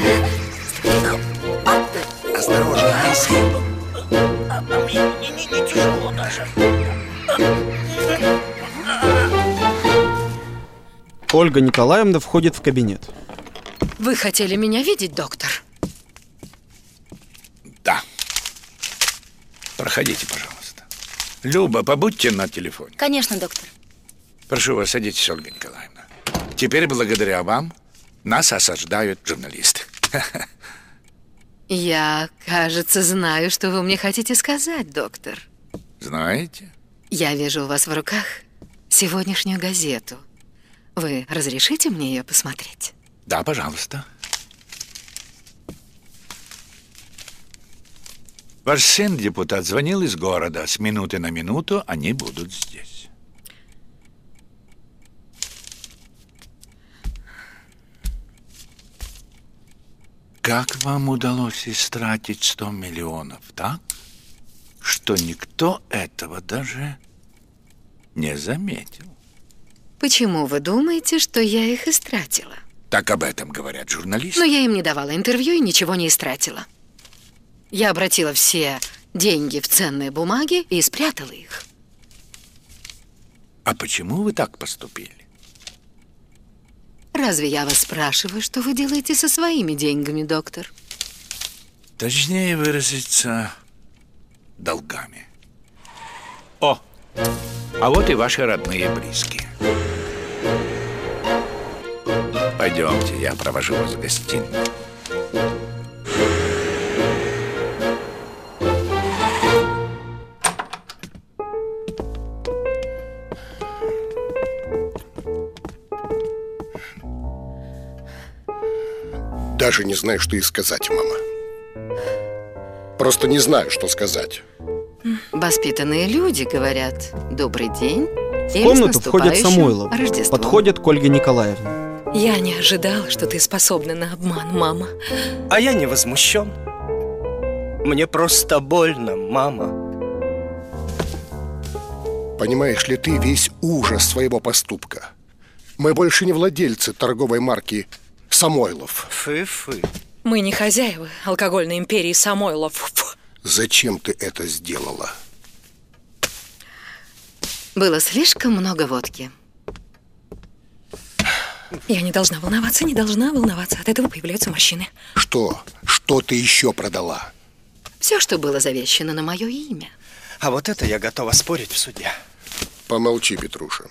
Осторожно. Не, не, не тяжело даже. Ольга Николаевна входит в кабинет. Вы хотели меня видеть, доктор? Да. Проходите, пожалуйста. Люба, побудьте на телефоне. Конечно, доктор. Прошу вас, садитесь, Ольга Николаевна. Теперь, благодаря вам, нас осаждают журналисты. Я, кажется, знаю, что вы мне хотите сказать, доктор. Знаете? Я вижу у вас в руках сегодняшнюю газету. Вы разрешите мне ее посмотреть? Да, пожалуйста. Ваш сын, депутат, звонил из города. С минуты на минуту они будут здесь. Как вам удалось истратить сто миллионов, так? Что никто этого даже не заметил. Почему вы думаете, что я их истратила? Так об этом говорят журналисты. Но я им не давала интервью и ничего не истратила. Я обратила все деньги в ценные бумаги и спрятала их. А почему вы так поступили? Разве я вас спрашиваю, что вы делаете со своими деньгами, доктор? Точнее выразиться, долгами. О, а вот и ваши родные и близкие. Пойдемте, я провожу вас в гостиную. Даже не знаю, что и сказать, мама. Просто не знаю, что сказать. Воспитанные люди говорят «добрый день». В комнату входит Самойлов. Подходит к Ольге Николаевне. Я не ожидала, что ты способна на обман, мама. А я не возмущен. Мне просто больно, мама. Понимаешь ли ты весь ужас своего поступка? Мы больше не владельцы торговой марки Самойлов. Фы-фы. Мы не хозяева алкогольной империи Самойлов. Фу. Зачем ты это сделала? Было слишком много водки. Я не должна волноваться, не должна волноваться. От этого появляются морщины. Что? Что ты еще продала? Все, что было завещено на мое имя. А вот это я готова спорить в суде. Помолчи, Петруша.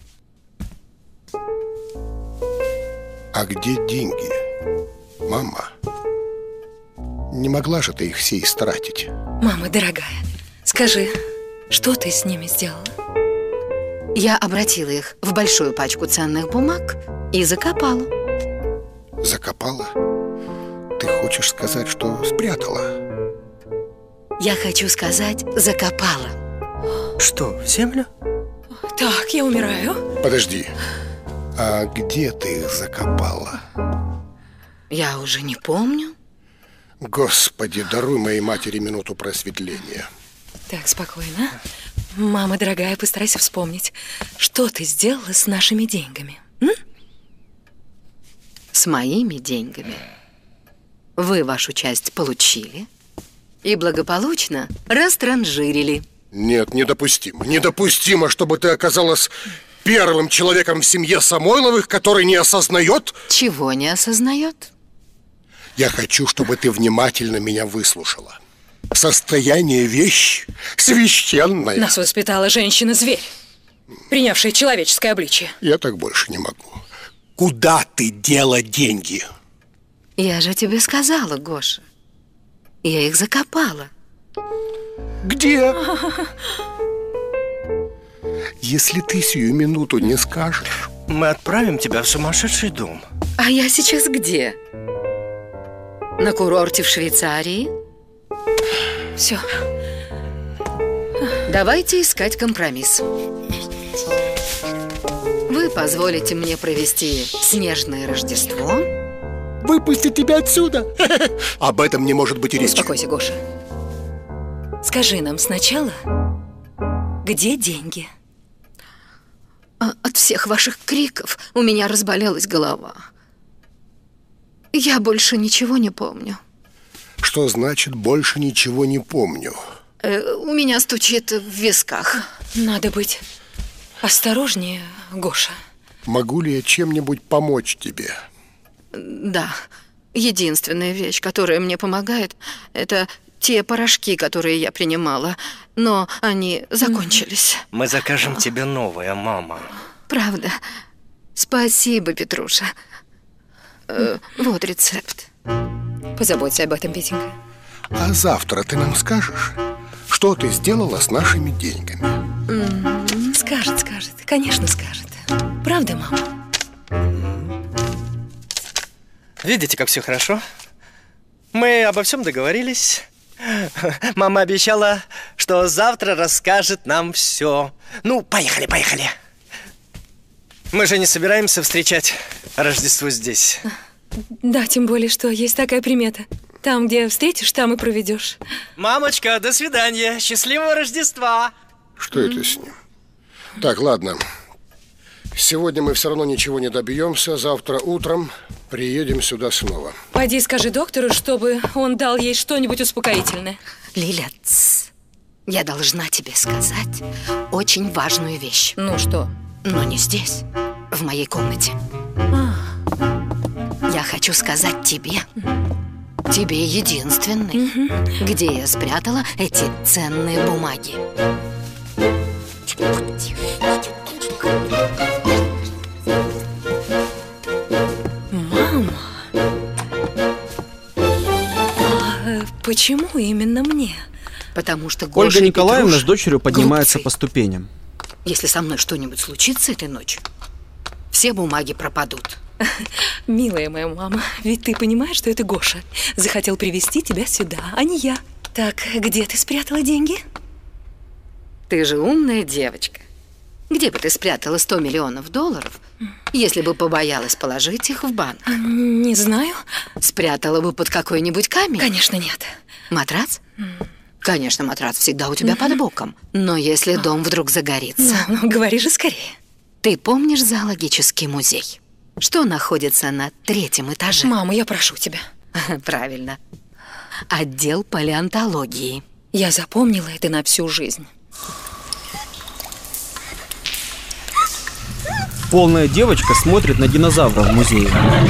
А где деньги? Мама, не могла же ты их все истратить? Мама, дорогая, скажи, что ты с ними сделала? Я обратила их в большую пачку ценных бумаг и закопала. Закопала? Ты хочешь сказать, что спрятала? Я хочу сказать, закопала. Что, в землю? Так, я умираю. Подожди. А где ты их закопала? Я уже не помню. Господи, даруй моей матери минуту просветления. Так, спокойно. Мама, дорогая, постарайся вспомнить, что ты сделала с нашими деньгами. М? С моими деньгами. Вы вашу часть получили и благополучно растранжирили. Нет, недопустимо. Недопустимо, чтобы ты оказалась первым человеком в семье Самойловых, который не осознает... Чего не осознает? Я хочу, чтобы ты внимательно меня выслушала. Состояние вещь священная. Нас воспитала женщина-зверь, принявшая человеческое обличие. Я так больше не могу. Куда ты дела деньги? Я же тебе сказала, Гоша. Я их закопала. Где? Если ты сию минуту не скажешь... Мы отправим тебя в сумасшедший дом. А я сейчас где? На курорте в Швейцарии? Все. Давайте искать компромисс. Вы позволите мне провести снежное Рождество? Выпустить тебя отсюда? Об этом не может быть и речи. Успокойся, Гоша. Скажи нам сначала, где деньги? От всех ваших криков у меня разболелась голова. Я больше ничего не помню. Что значит «больше ничего не помню»? Э, у меня стучит в висках. Надо быть осторожнее, Гоша. Могу ли я чем-нибудь помочь тебе? Да. Единственная вещь, которая мне помогает, это те порошки, которые я принимала. Но они закончились. Мы закажем тебе новое, мама. Правда. Спасибо, Петруша. Э, вот рецепт. Позаботься об этом, Петенька. А завтра ты нам скажешь, что ты сделала с нашими деньгами? Mm-hmm. Скажет, скажет. Конечно, скажет. Правда, мама? Видите, как все хорошо? Мы обо всем договорились. Мама обещала, что завтра расскажет нам все. Ну, поехали, поехали. Мы же не собираемся встречать Рождество здесь. Да, тем более, что есть такая примета. Там, где встретишь, там и проведешь. Мамочка, до свидания. Счастливого Рождества. Что это с ним? Так, ладно. Сегодня мы все равно ничего не добьемся. Завтра утром приедем сюда снова. Пойди скажи доктору, чтобы он дал ей что-нибудь успокоительное. Лиля, тс. Я должна тебе сказать очень важную вещь. Ну что? Но не здесь, в моей комнате. А. Я хочу сказать тебе, тебе единственной, угу. где я спрятала эти ценные бумаги. Мама, а почему именно мне? Потому что Гоша Ольга Николаевна Петруша с дочерью поднимается глупцы. по ступеням. Если со мной что-нибудь случится этой ночью, все бумаги пропадут. Милая моя мама, ведь ты понимаешь, что это Гоша захотел привезти тебя сюда, а не я. Так, где ты спрятала деньги? Ты же умная девочка. Где бы ты спрятала сто миллионов долларов, если бы побоялась положить их в банк? Не знаю. Спрятала бы под какой-нибудь камень? Конечно, нет. Матрац? Конечно, матрац всегда у тебя под боком. Но если дом вдруг загорится... Ну, ну, говори же скорее. Ты помнишь зоологический музей? Что находится на третьем этаже? Мама, я прошу тебя. Правильно. Отдел палеонтологии. Я запомнила это на всю жизнь. Полная девочка смотрит на динозавра в музее.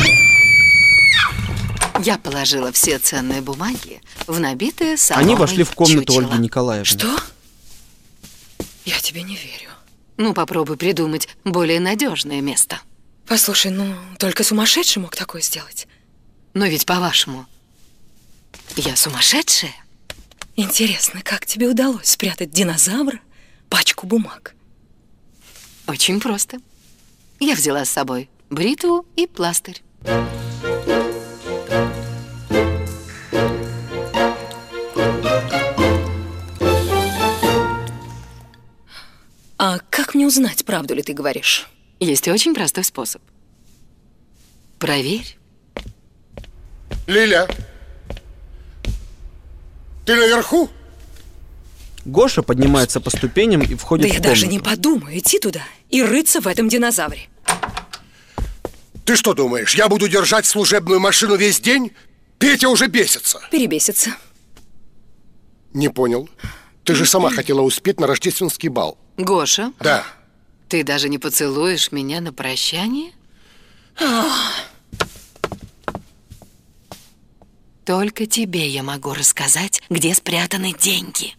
Я положила все ценные бумаги в набитое соломой Они вошли в комнату чучело. Ольги Николаевны. Что? Я тебе не верю. Ну, попробуй придумать более надежное место. Послушай, ну, только сумасшедший мог такое сделать. Но ведь, по-вашему, я сумасшедшая? Интересно, как тебе удалось спрятать динозавра, пачку бумаг? Очень просто. Я взяла с собой бритву и пластырь. А как мне узнать, правду ли ты говоришь? Есть очень простой способ. Проверь. Лиля, ты наверху? Гоша поднимается по ступеням и входит да в я комнату. даже не подумаю идти туда и рыться в этом динозавре. Ты что думаешь, я буду держать служебную машину весь день? Петя уже бесится. Перебесится. Не понял. Ты же сама хотела успеть на рождественский бал. Гоша? Да. Ты даже не поцелуешь меня на прощание? Только тебе я могу рассказать, где спрятаны деньги.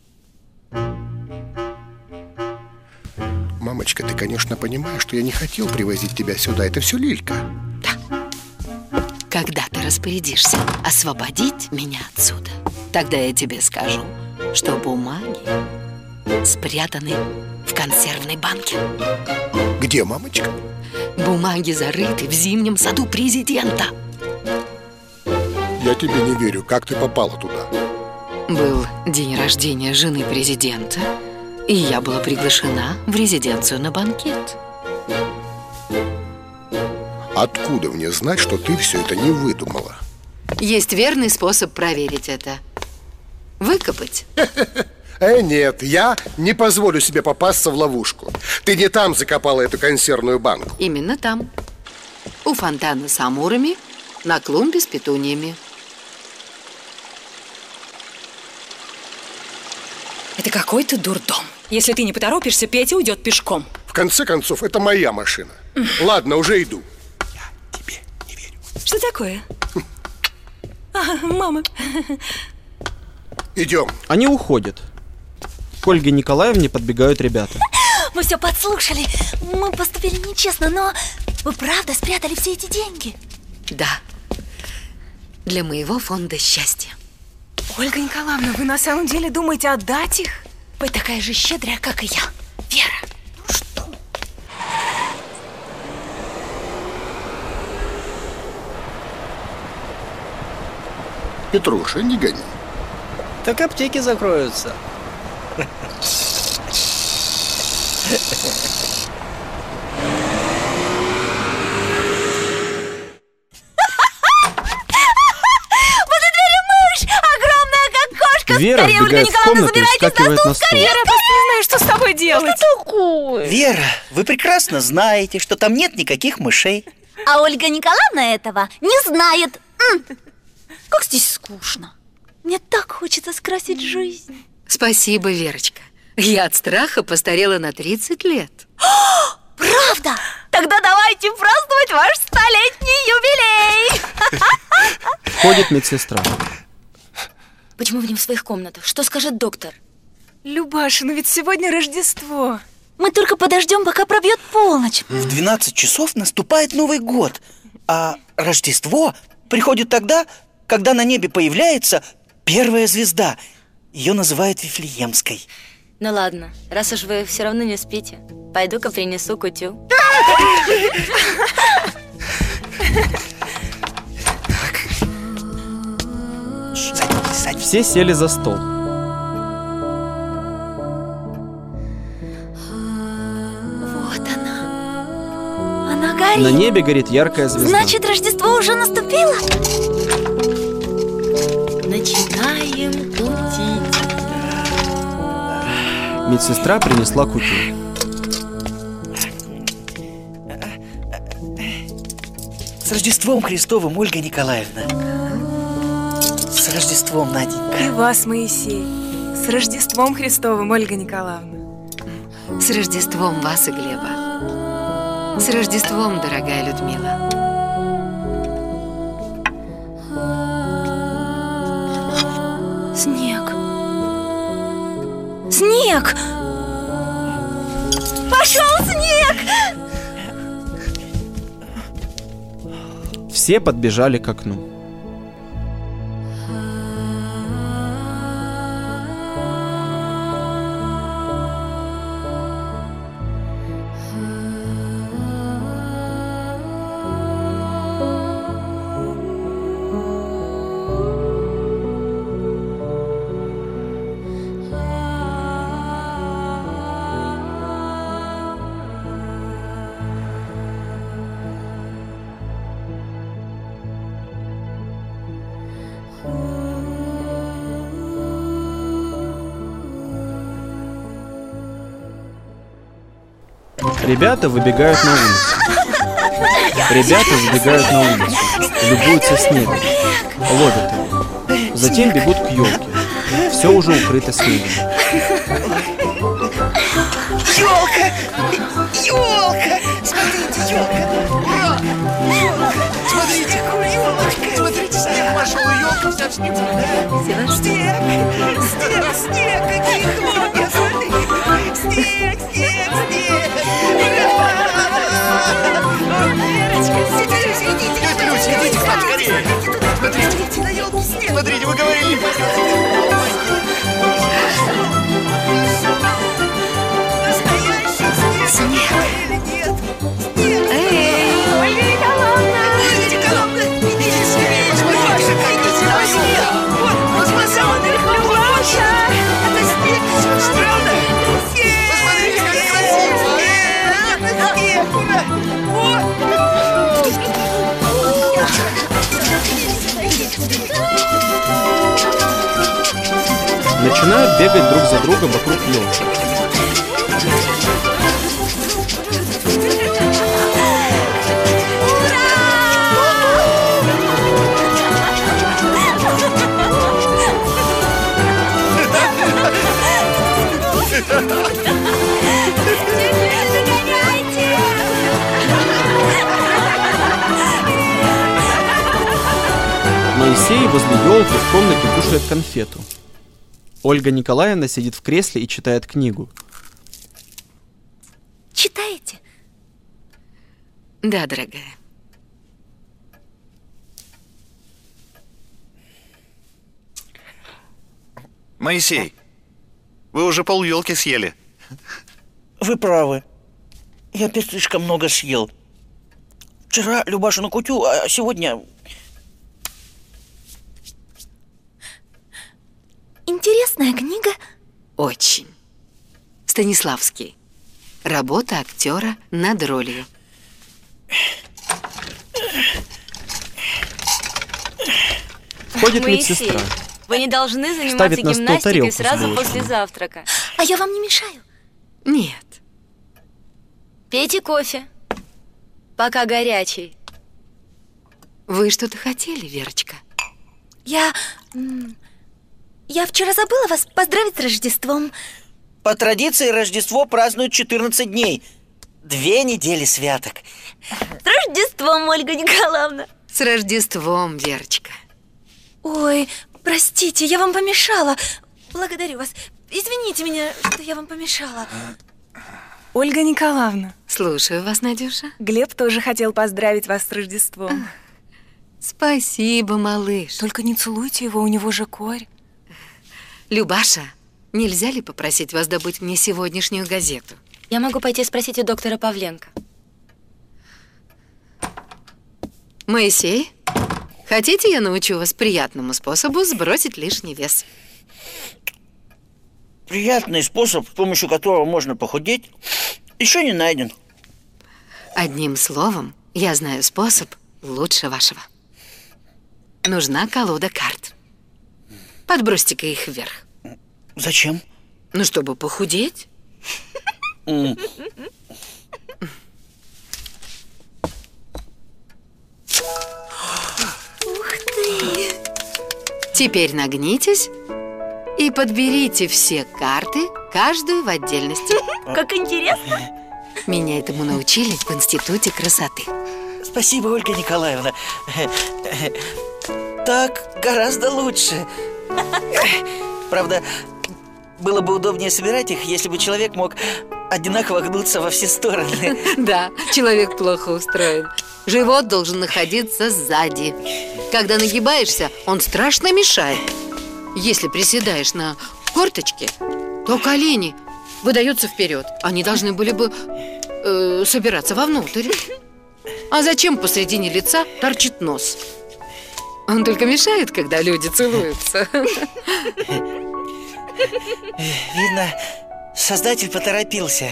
Мамочка, ты, конечно, понимаешь, что я не хотел привозить тебя сюда. Это все Лилька. Да. Когда ты распорядишься освободить меня отсюда, тогда я тебе скажу, что бумаги спрятаны в консервной банке. Где, мамочка? Бумаги зарыты в зимнем саду президента. Я тебе не верю. Как ты попала туда? Был день рождения жены президента, и я была приглашена в резиденцию на банкет. Откуда мне знать, что ты все это не выдумала? Есть верный способ проверить это. Выкопать. Э, нет, я не позволю себе попасться в ловушку. Ты не там закопала эту консервную банку. Именно там. У фонтана с амурами на клумбе с петуниями. Это какой-то дурдом. Если ты не поторопишься, Петя уйдет пешком. В конце концов, это моя машина. Ладно, уже иду. Что такое? А, мама. Идем. Они уходят. К Ольге Николаевне подбегают ребята. Мы все подслушали. Мы поступили нечестно, но вы правда спрятали все эти деньги? Да. Для моего фонда счастья. Ольга Николаевна, вы на самом деле думаете отдать их? Вы такая же щедрая, как и я, Вера. Ну что? Петруша, не гони. Так аптеки закроются. Вера вбегает в комнату и вскакивает на стол. Вера, я просто не знаю, что с тобой делать. Что такое? Вера, вы прекрасно знаете, что там нет никаких мышей. А Ольга Николаевна этого не знает. М. Как здесь скучно. Мне так хочется скрасить жизнь. Спасибо, Верочка. Я от страха постарела на тридцать лет. Правда? Тогда давайте праздновать ваш столетний юбилей. Входит медсестра. Почему вы не в своих комнатах? Что скажет доктор? Любаша, ну ведь сегодня Рождество. Мы только подождем, пока пробьет полночь. В двенадцать часов наступает Новый год, а Рождество приходит тогда, когда на небе появляется первая звезда. Ее называют Вифлеемской. Ну ладно, раз уж вы все равно не спите, пойду-ка принесу кутю. Все сели за стол. Вот она. Она горит. На небе горит яркая звезда. Значит, Рождество уже наступило? Начинаем кутить. Медсестра принесла кутю. С Рождеством Христовым, Ольга Николаевна. С Рождеством, Наденька. И вас, Моисей. С Рождеством Христовым, Ольга Николаевна. С Рождеством вас и Глеба. С Рождеством, дорогая Людмила. Снег. Снег! Пошел снег! Все подбежали к окну. Ребята выбегают на улицу. Ребята выбегают на улицу, любуются снегом, ловят его. Затем бегут к елке. Все уже укрыто снегом. Елка! Елка! Смотрите, елка! Ура! Елка! Смотрите, елка! Смотрите, снег пошел, елка вся в снегу. Снег! Снег! Снег! Какие хлопья! Смотри! Снег! Снег! Снег! Верочка, идите, идите! Идите к нам скорее! Смотрите, на елке снег! Смотрите, вы говорили! Снег! Эй, Ольга Николаевна! Ольга Николаевна! Идите скорее! Смотрите, какой на снег! Вот, вот смотрите! Любаша! Это снег! Правда? Посмотрите, как красиво! Снег! Начинают бегать друг за другом вокруг елки. елки в комнате кушает конфету. Ольга Николаевна сидит в кресле и читает книгу. Читаете? Да, дорогая. Моисей, вы уже пол елки съели. Вы правы. Я опять слишком много съел. Вчера Любашу на кутю, а сегодня... Интересная книга. Очень. Станиславский. Работа актера над ролью. Входит Моисей, медсестра. вы не должны заниматься Ставит на стол гимнастикой тарелку с сразу булочками. после завтрака. А я вам не мешаю? Нет. Пейте кофе, пока горячий. Вы что-то хотели, Верочка? Я... м, Я вчера забыла вас поздравить с Рождеством. По традиции Рождество празднуют четырнадцать дней. Две недели святок. С Рождеством, Ольга Николаевна. С Рождеством, Верочка. Ой, простите, я вам помешала. Благодарю вас. Извините меня, что я вам помешала. Ольга Николаевна. Слушаю вас, Надюша. Глеб тоже хотел поздравить вас с Рождеством. Спасибо, малыш. Только не целуйте его, у него же корь. Любаша, нельзя ли попросить вас добыть мне сегодняшнюю газету? Я могу пойти спросить у доктора Павленко. Моисей, хотите, я научу вас приятному способу сбросить лишний вес? Приятный способ, с помощью которого можно похудеть, еще не найден. Одним словом, я знаю способ лучше вашего. Нужна колода карт. Подбросьте-ка их вверх. Зачем? Ну, чтобы похудеть. М. Ух ты! Теперь нагнитесь и подберите все карты, каждую в отдельности. Как интересно! Меня этому научили в Институте красоты. Спасибо, Ольга Николаевна. Так гораздо лучше. Правда, было бы удобнее собирать их, если бы человек мог одинаково гнуться во все стороны. Да, человек плохо устроен. Живот должен находиться сзади. Когда нагибаешься, он страшно мешает. Если приседаешь на корточке, то колени выдаются вперед. Они должны были бы э, собираться вовнутрь. А зачем посредине лица торчит нос? Он только мешает, когда люди целуются. Видно, создатель поторопился.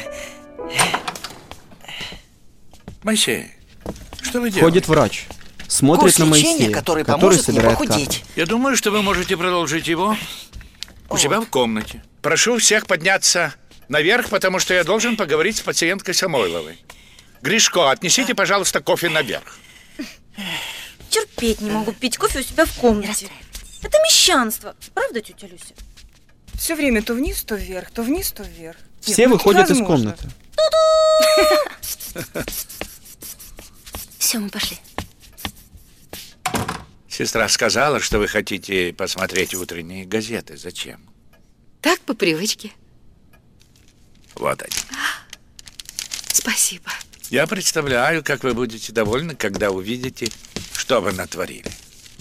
Моисей, что вы делаете? Входит врач. Смотрит Курс на лечения, Моисея, который который поможет мне собирает похудеть. карты. Я думаю, что вы можете продолжить его у себя в комнате. Прошу всех подняться наверх, потому что я должен поговорить с пациенткой Самойловой. Гришко, отнесите, пожалуйста, кофе наверх. Терпеть не могу пить кофе у себя в комнате. Это мещанство. Правда, тетя Люся? Все время то вниз, то вверх, то вниз, то вверх. Все Нет, ну, выходят из невозможно. комнаты. Все, мы пошли. Сестра сказала, что вы хотите посмотреть утренние газеты. Зачем? Так, по привычке. Вот они. Спасибо. Я представляю, как вы будете довольны, когда увидите, что вы натворили.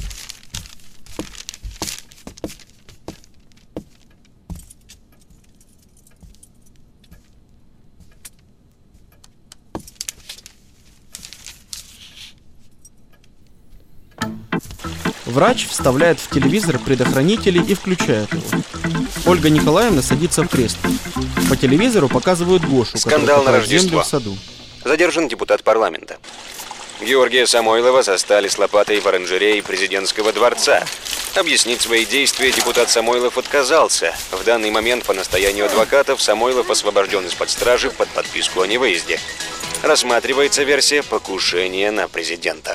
Врач вставляет в телевизор предохранители и включает его. Ольга Николаевна садится в кресло. По телевизору показывают Гошу, Скандал который на копает землю Рождество. в саду. Задержан депутат парламента. Георгия Самойлова застали с лопатой в оранжерее президентского дворца. Объяснить свои действия депутат Самойлов отказался. В данный момент по настоянию адвокатов Самойлов освобожден из-под стражи под подписку о невыезде. Рассматривается версия покушения на президента.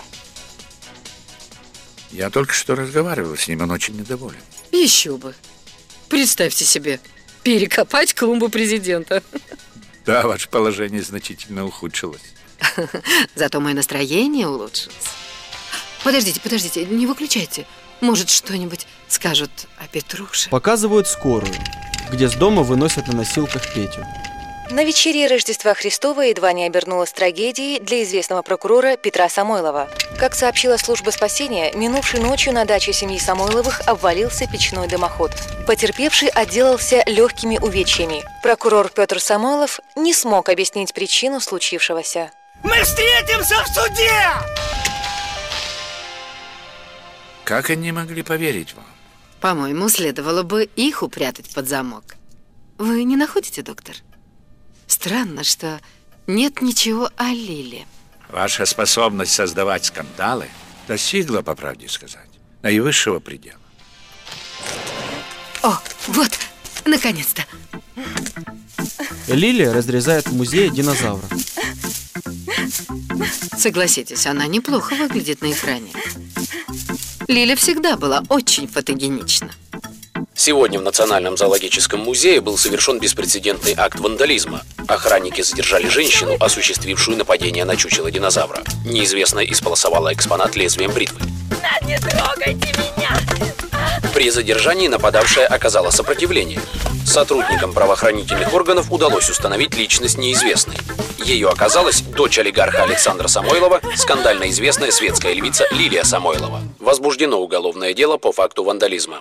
Я только что разговаривал с ним, он очень недоволен. Еще бы. Представьте себе, перекопать клумбу президента. Да, ваше положение значительно ухудшилось. Зато мое настроение улучшилось. Подождите, подождите, не выключайте. Может, что-нибудь скажут о Петруше? Показывают скорую, где с дома выносят на носилках Петю. На вечере Рождества Христова едва не обернулась трагедией для известного прокурора Петра Самойлова. Как сообщила служба спасения, минувшей ночью на даче семьи Самойловых обвалился печной дымоход. Потерпевший отделался легкими увечьями. Прокурор Петр Самойлов не смог объяснить причину случившегося. Мы встретимся в суде! Как они могли поверить вам? По-моему, следовало бы их упрятать под замок. Вы не находите, доктор? Странно, что нет ничего о Лиле. Ваша способность создавать скандалы достигла, по правде сказать, наивысшего предела. О, вот, наконец-то. Лилия разрезает в музее динозавра. Согласитесь, она неплохо выглядит на экране. Лиля всегда была очень фотогенична. Сегодня в Национальном зоологическом музее был совершен беспрецедентный акт вандализма. Охранники задержали женщину, осуществившую нападение на чучело динозавра. Неизвестная исполосовала экспонат лезвием бритвы. Не трогайте меня! При задержании нападавшая оказала сопротивление. Сотрудникам правоохранительных органов удалось установить личность неизвестной. Ею оказалась дочь олигарха Александра Самойлова, скандально известная светская львица Лилия Самойлова. Возбуждено уголовное дело по факту вандализма.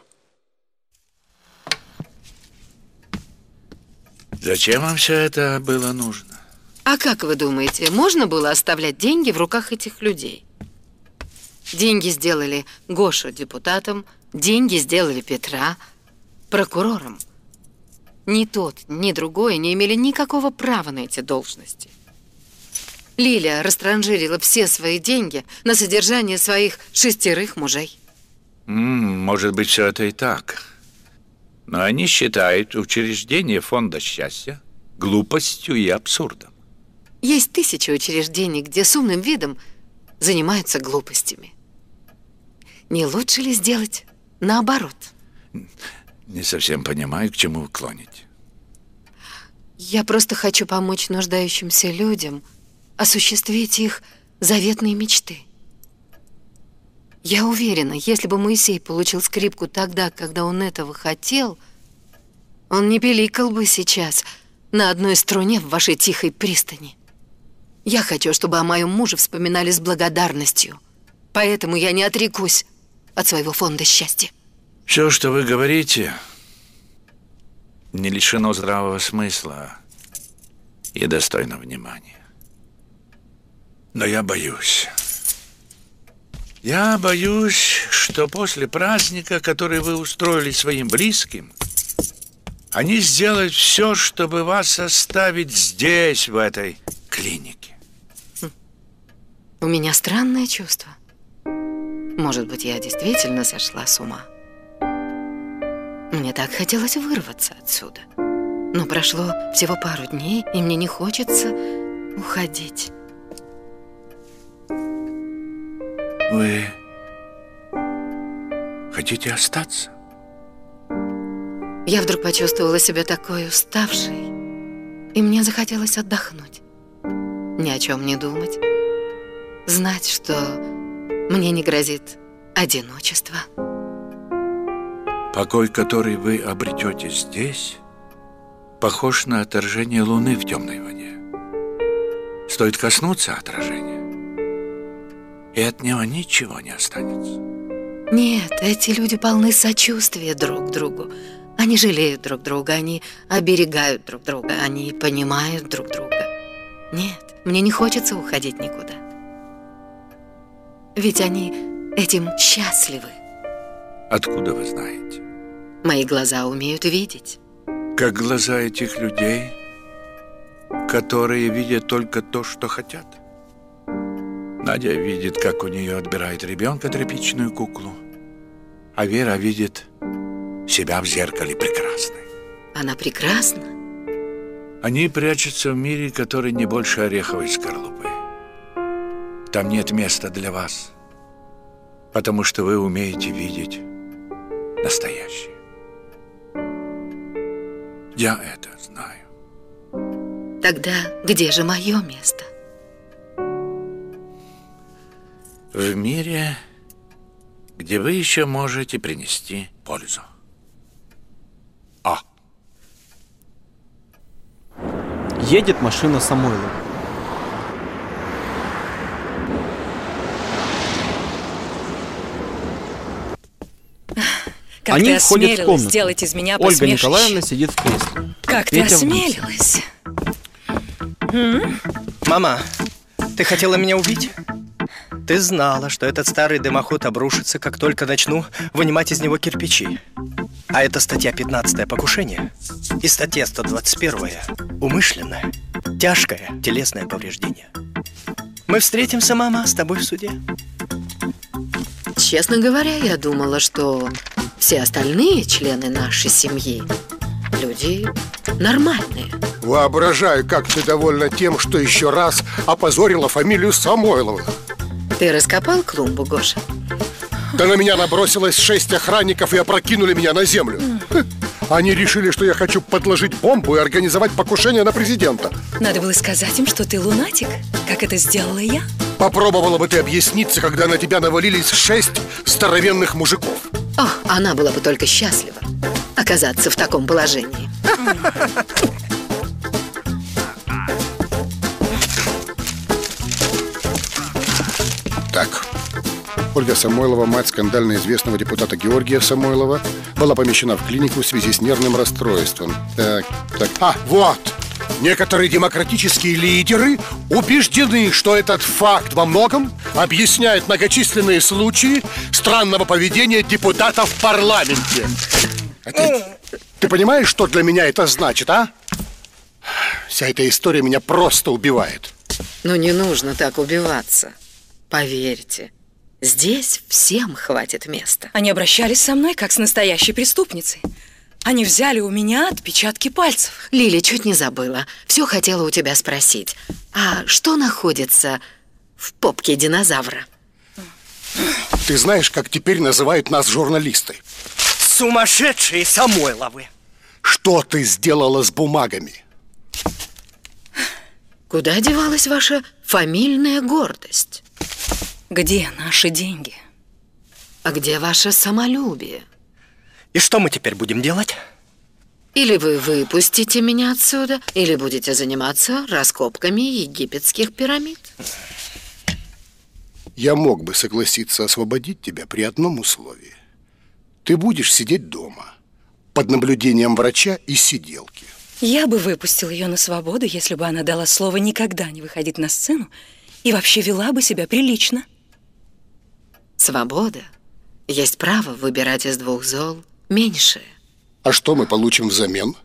Зачем вам все это было нужно? А как вы думаете, можно было оставлять деньги в руках этих людей? Деньги сделали Гошу депутатом, деньги сделали Петра прокурором. Ни тот, ни другой не имели никакого права на эти должности. Лилия растранжирила все свои деньги на содержание своих шестерых мужей. М-м, может быть, все это и так. Но они считают учреждение фонда счастья глупостью и абсурдом. Есть тысячи учреждений, где с умным видом занимаются глупостями. Не лучше ли сделать наоборот? Не совсем понимаю, к чему вы клоните. Я просто хочу помочь нуждающимся людям осуществить их заветные мечты. Я уверена, если бы Моисей получил скрипку тогда, когда он этого хотел, он не пиликал бы сейчас на одной струне в вашей тихой пристани. Я хочу, чтобы о моем муже вспоминали с благодарностью. Поэтому я не отрекусь от своего фонда счастья. Все, что вы говорите, не лишено здравого смысла и достойно внимания. Но я боюсь. Я боюсь, что после праздника, который вы устроили своим близким, они сделают все, чтобы вас оставить здесь, в этой клинике. У меня странное чувство. Может быть, я действительно сошла с ума. Мне так хотелось вырваться отсюда. Но прошло всего пару дней, и мне не хочется уходить. Вы хотите остаться? Я вдруг почувствовала себя такой уставшей, и мне захотелось отдохнуть. Ни о чем не думать. Знать, что мне не грозит одиночество. Покой, который вы обретете здесь, похож на отражение Луны в темной воде. Стоит коснуться отражения, и от него ничего не останется. Нет, эти люди полны сочувствия друг к другу. Они жалеют друг друга, они оберегают друг друга, они понимают друг друга. Нет, мне не хочется уходить никуда. Ведь они этим счастливы. Откуда вы знаете? Мои глаза умеют видеть. Как глаза этих людей, которые видят только то, что хотят. Надя видит, как у нее отбирает ребенка тряпичную куклу, а Вера видит себя в зеркале прекрасной. Она прекрасна. Они прячутся в мире, который не больше ореховой скорлупы. Там нет места для вас, потому что вы умеете видеть настоящее. Я это знаю. Тогда где же мое место? В мире, где вы еще можете принести пользу. А. Едет машина Самойлова. Как Они ты входят в осмелилась комнату. сделать из меня Ольга посмешище? Николаевна сидит в кресле. Как Петя ты в гипсе. осмелилась? Мама, ты хотела меня убить? Ты знала, что этот старый дымоход обрушится, как только начну вынимать из него кирпичи. А это статья пятнадцатая покушение и статья сто двадцать первая умышленное, тяжкое телесное повреждение. Мы встретимся, мама, с тобой в суде. Честно говоря, я думала, что все остальные члены нашей семьи люди нормальные. Воображаю, как ты довольна тем, что еще раз опозорила фамилию Самойловых. Ты раскопал клумбу, Гоша? Да на меня набросилось шесть охранников и опрокинули меня на землю. Они решили, что я хочу подложить бомбу и организовать покушение на президента. Надо было сказать им, что ты лунатик, как это сделала я. Попробовала бы ты объясниться, когда на тебя навалились шесть здоровенных мужиков. О, она была бы только счастлива оказаться в таком положении. Так, Ольга Самойлова, мать скандально известного депутата Георгия Самойлова, была помещена в клинику в связи с нервным расстройством. Так, так, а, вот! Некоторые демократические лидеры убеждены, что этот факт во многом объясняет многочисленные случаи странного поведения депутатов в парламенте. А ты, ты понимаешь, что для меня это значит, а? Вся эта история меня просто убивает. Но не нужно так убиваться. Поверьте, здесь всем хватит места. Они обращались со мной, как с настоящей преступницей. Они взяли у меня отпечатки пальцев. Лили, чуть не забыла. Все хотела у тебя спросить. А что находится в попке динозавра? Ты знаешь, как теперь называют нас журналисты? Сумасшедшие Самойловы. Что ты сделала с бумагами? Куда девалась ваша фамильная гордость? Где наши деньги? А где ваше самолюбие? И что мы теперь будем делать? Или вы выпустите меня отсюда, или будете заниматься раскопками египетских пирамид. Я мог бы согласиться освободить тебя при одном условии. Ты будешь сидеть дома, под наблюдением врача и сиделки. Я бы выпустила ее на свободу, если бы она дала слово никогда не выходить на сцену и вообще вела бы себя прилично. Свобода есть право выбирать из двух зол меньшее. А что мы получим взамен?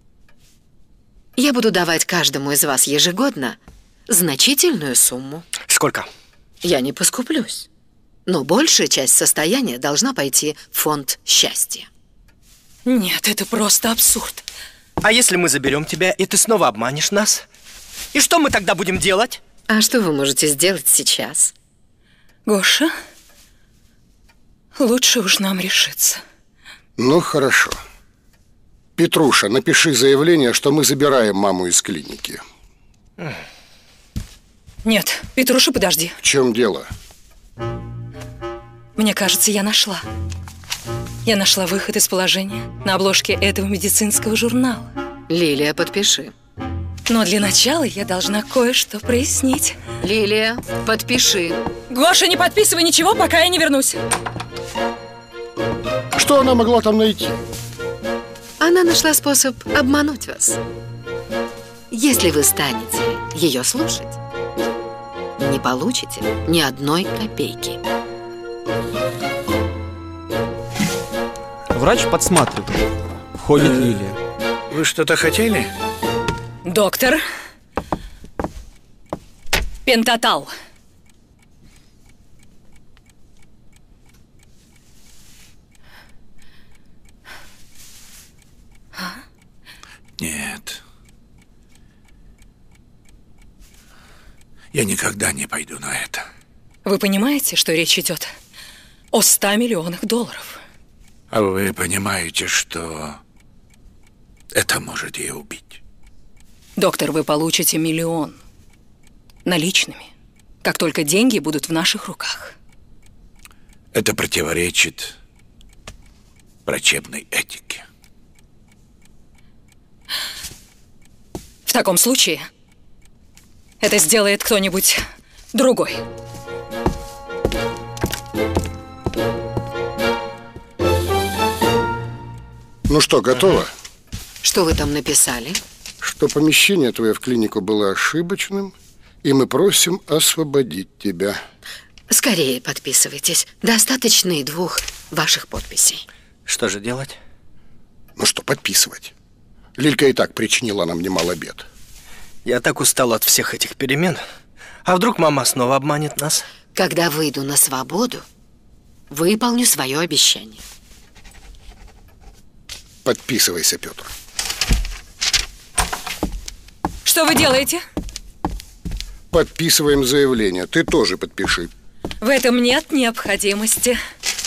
Я буду давать каждому из вас ежегодно значительную сумму. Сколько? Я не поскуплюсь. Но большая часть состояния должна пойти в фонд счастья. Нет, это просто абсурд. А если мы заберем тебя, и ты снова обманешь нас? И что мы тогда будем делать? А что вы можете сделать сейчас? Гоша, лучше уж нам решиться. Ну, хорошо. Петруша, напиши заявление, что мы забираем маму из клиники. Нет, Петруша, подожди. В чем дело? Мне кажется, я нашла. Я нашла выход из положения на обложке этого медицинского журнала. Лилия, подпиши. Но для начала я должна кое-что прояснить. Лилия, подпиши. Гоша, не подписывай ничего, пока я не вернусь. Что она могла там найти? Она нашла способ обмануть вас. Если вы станете ее слушать, не получите ни одной копейки. Врач подсматривает. Входит Лилия. Вы что-то хотели? Доктор. Пентатал. Нет. Я никогда не пойду на это. Вы понимаете, что речь идет о ста миллионах долларов? А вы понимаете, что это может ее убить? Доктор, вы получите миллион наличными, как только деньги будут в наших руках. Это противоречит врачебной этике. В таком случае это сделает кто-нибудь другой. Ну что, готово? Что вы там написали? Что помещение твое в клинику было ошибочным, и мы просим освободить тебя. Скорее подписывайтесь. Достаточно и двух ваших подписей. Что же делать? Ну что, подписывать. Лилька и так причинила нам немало бед. Я так устал от всех этих перемен. А вдруг мама снова обманет нас? Когда выйду на свободу, выполню свое обещание. Подписывайся, Петр. Что вы делаете? Подписываем заявление. Ты тоже подпиши. В этом нет необходимости.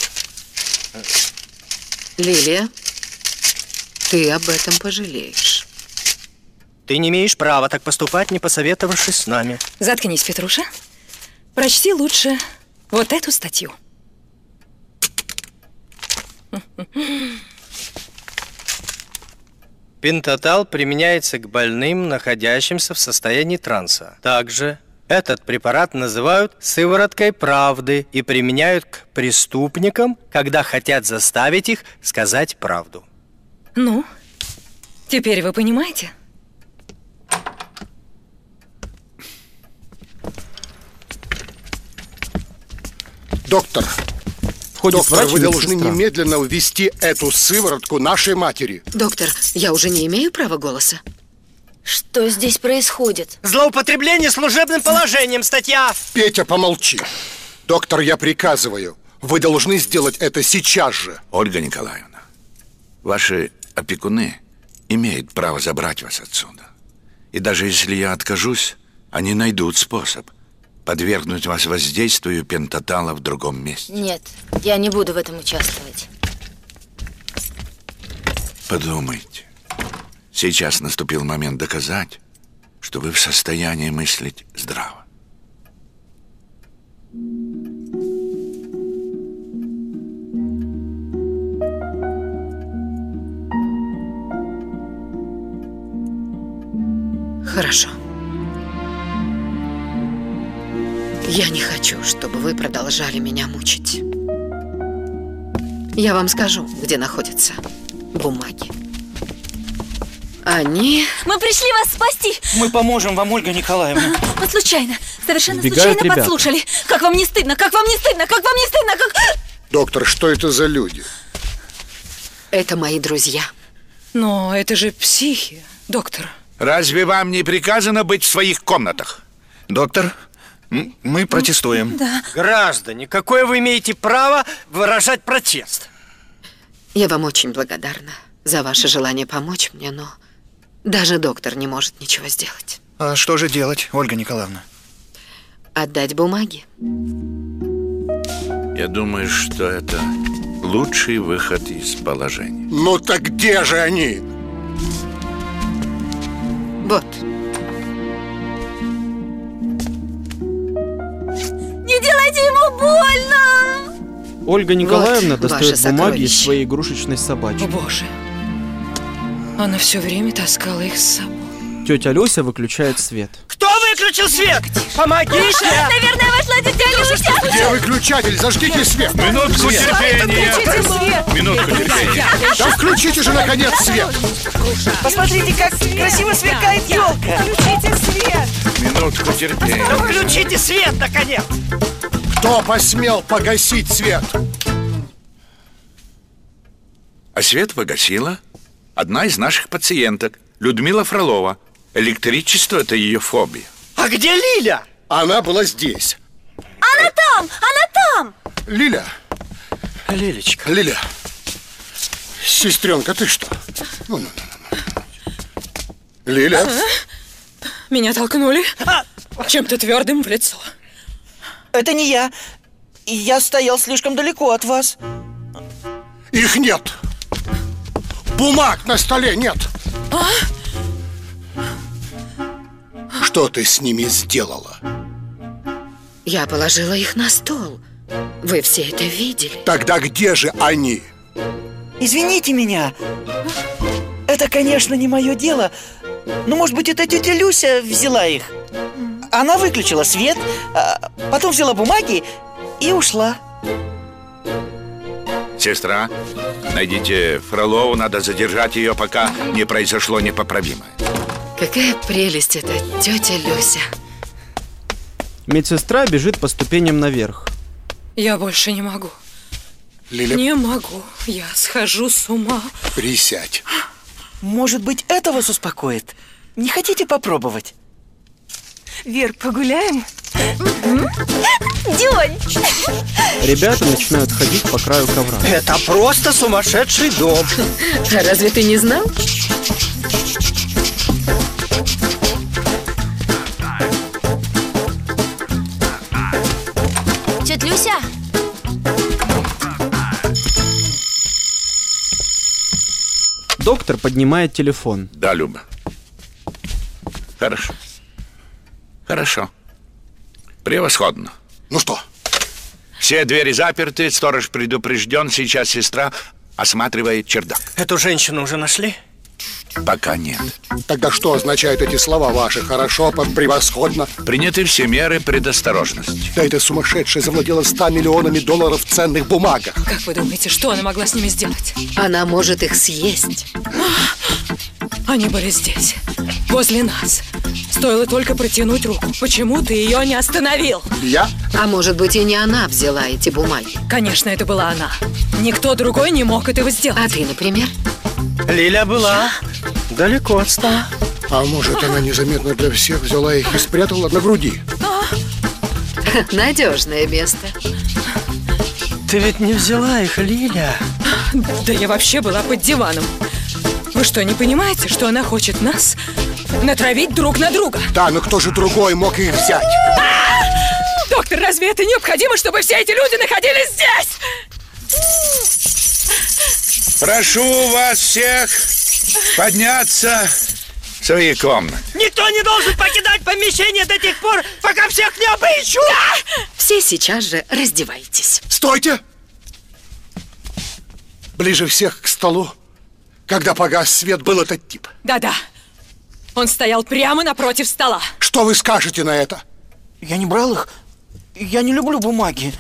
Лилия, ты об этом пожалеешь. Ты не имеешь права так поступать, не посоветовавшись с нами. Заткнись, Петруша. Прочти лучше вот эту статью. Пентатал применяется к больным, находящимся в состоянии транса. Также этот препарат называют сывороткой правды и применяют к преступникам, когда хотят заставить их сказать правду. Ну, теперь вы понимаете? Доктор, Входит доктор, врач и вы должны медсестра. немедленно ввести эту сыворотку нашей матери. Доктор, я уже не имею права голоса. Что здесь происходит? Злоупотребление служебным положением, статья. Петя, помолчи. Доктор, я приказываю. Вы должны сделать это сейчас же. Ольга Николаевна, ваши опекуны имеют право забрать вас отсюда. И даже если я откажусь, они найдут способ подвергнуть вас воздействию пентатала в другом месте. Нет, я не буду в этом участвовать. Подумайте. Сейчас наступил момент доказать, что вы в состоянии мыслить здраво. Хорошо. Я не хочу, чтобы вы продолжали меня мучить. Я вам скажу, где находятся бумаги. Они... Мы пришли вас спасти! Мы поможем вам, Ольга Николаевна. Мы случайно, совершенно Вбегают случайно ребята. подслушали. Как вам не стыдно? Как вам не стыдно? Как вам не стыдно? Как... Доктор, что это за люди? Это мои друзья. Но это же психи, доктор. Разве вам не приказано быть в своих комнатах? Доктор, м- мы протестуем. Да. Граждане, какое вы имеете право выражать протест? Я вам очень благодарна за ваше желание помочь мне, но даже доктор не может ничего сделать. А что же делать, Ольга Николаевна? Отдать бумаги. Я думаю, что это лучший выход из положения. Ну так где же они? Вот. Не делайте ему больно! Ольга Николаевна Вот достает ваше бумаги из сокровище. своей игрушечной собачки. О боже. Она все время таскала их с собой. Тетя Люся выключает свет. Кто выключил свет? Помогите! Наверное, вошла тетя Люся! Где выключатель? Зажгите свет! Минутку терпения! Минутку терпения! Да включите же, наконец, свет! Посмотрите, как красиво сверкает елка. Включите свет. Минутку терпения! Да включите свет, наконец! Кто посмел погасить свет? А свет погасила одна из наших пациенток, Людмила Фролова. Электричество – это ее фобия. А где Лиля? Она была здесь. Она там! Она там! Лиля, Лилечка. Лиля, сестренка, ты что? Ну, ну, ну, ну. Лиля, Меня толкнули чем-то твердым в лицо. Это не я. Я стоял слишком далеко от вас. их нет. Бумаг на столе нет. А? Что ты с ними сделала? Я положила их на стол. Вы все это видели. Тогда где же они? Извините меня. Это, конечно, не мое дело. Но, может быть, это тетя Люся взяла их. Она выключила свет, потом взяла бумаги и ушла. Сестра, найдите Фролову, надо задержать ее, пока не произошло непоправимое. Какая прелесть это, тетя Люся. Медсестра бежит по ступеням наверх. Я больше не могу. Лиля... Не могу, я схожу с ума. Присядь. Может быть, это вас успокоит? Не хотите попробовать? Вер, погуляем? Дёнь! Ребята начинают ходить по краю ковра. Это просто сумасшедший дом. А разве ты не знал? Тетя Люся? Доктор поднимает телефон. Да, Люба. Хорошо. Хорошо. Превосходно. Ну что? Все двери заперты, сторож предупрежден. Сейчас сестра осматривает чердак. Эту женщину уже нашли? Пока нет. Тогда что означают эти слова ваши? Хорошо, превосходно. Приняты все меры предосторожности. Да эта сумасшедшая завладела ста миллионами долларов в ценных бумагах. Как вы думаете, что она могла с ними сделать? Она может их съесть. Они были здесь, возле нас. Стоило только протянуть руку. Почему ты ее не остановил? Я? А может быть, и не она взяла эти бумаги? Конечно, это была она. Никто другой не мог этого сделать. А ты, например? Лиля была далеко от стола. А может, она незаметно для всех взяла их и спрятала на груди? Надежное место. Ты ведь не взяла их, Лиля? Да я вообще была под диваном. Вы что, не понимаете, что она хочет нас натравить друг на друга? Да, но кто же другой мог их взять? Доктор, разве это необходимо, чтобы все эти люди находились здесь? Прошу вас всех подняться в свои комнаты. Никто не должен покидать помещение до тех пор, пока всех не обыщу! Да! Все сейчас же раздевайтесь. Стойте! Ближе всех к столу, когда погас свет, был этот тип. Да-да. Он стоял прямо напротив стола. Что вы скажете на это? Я не брал их. Я не люблю бумаги.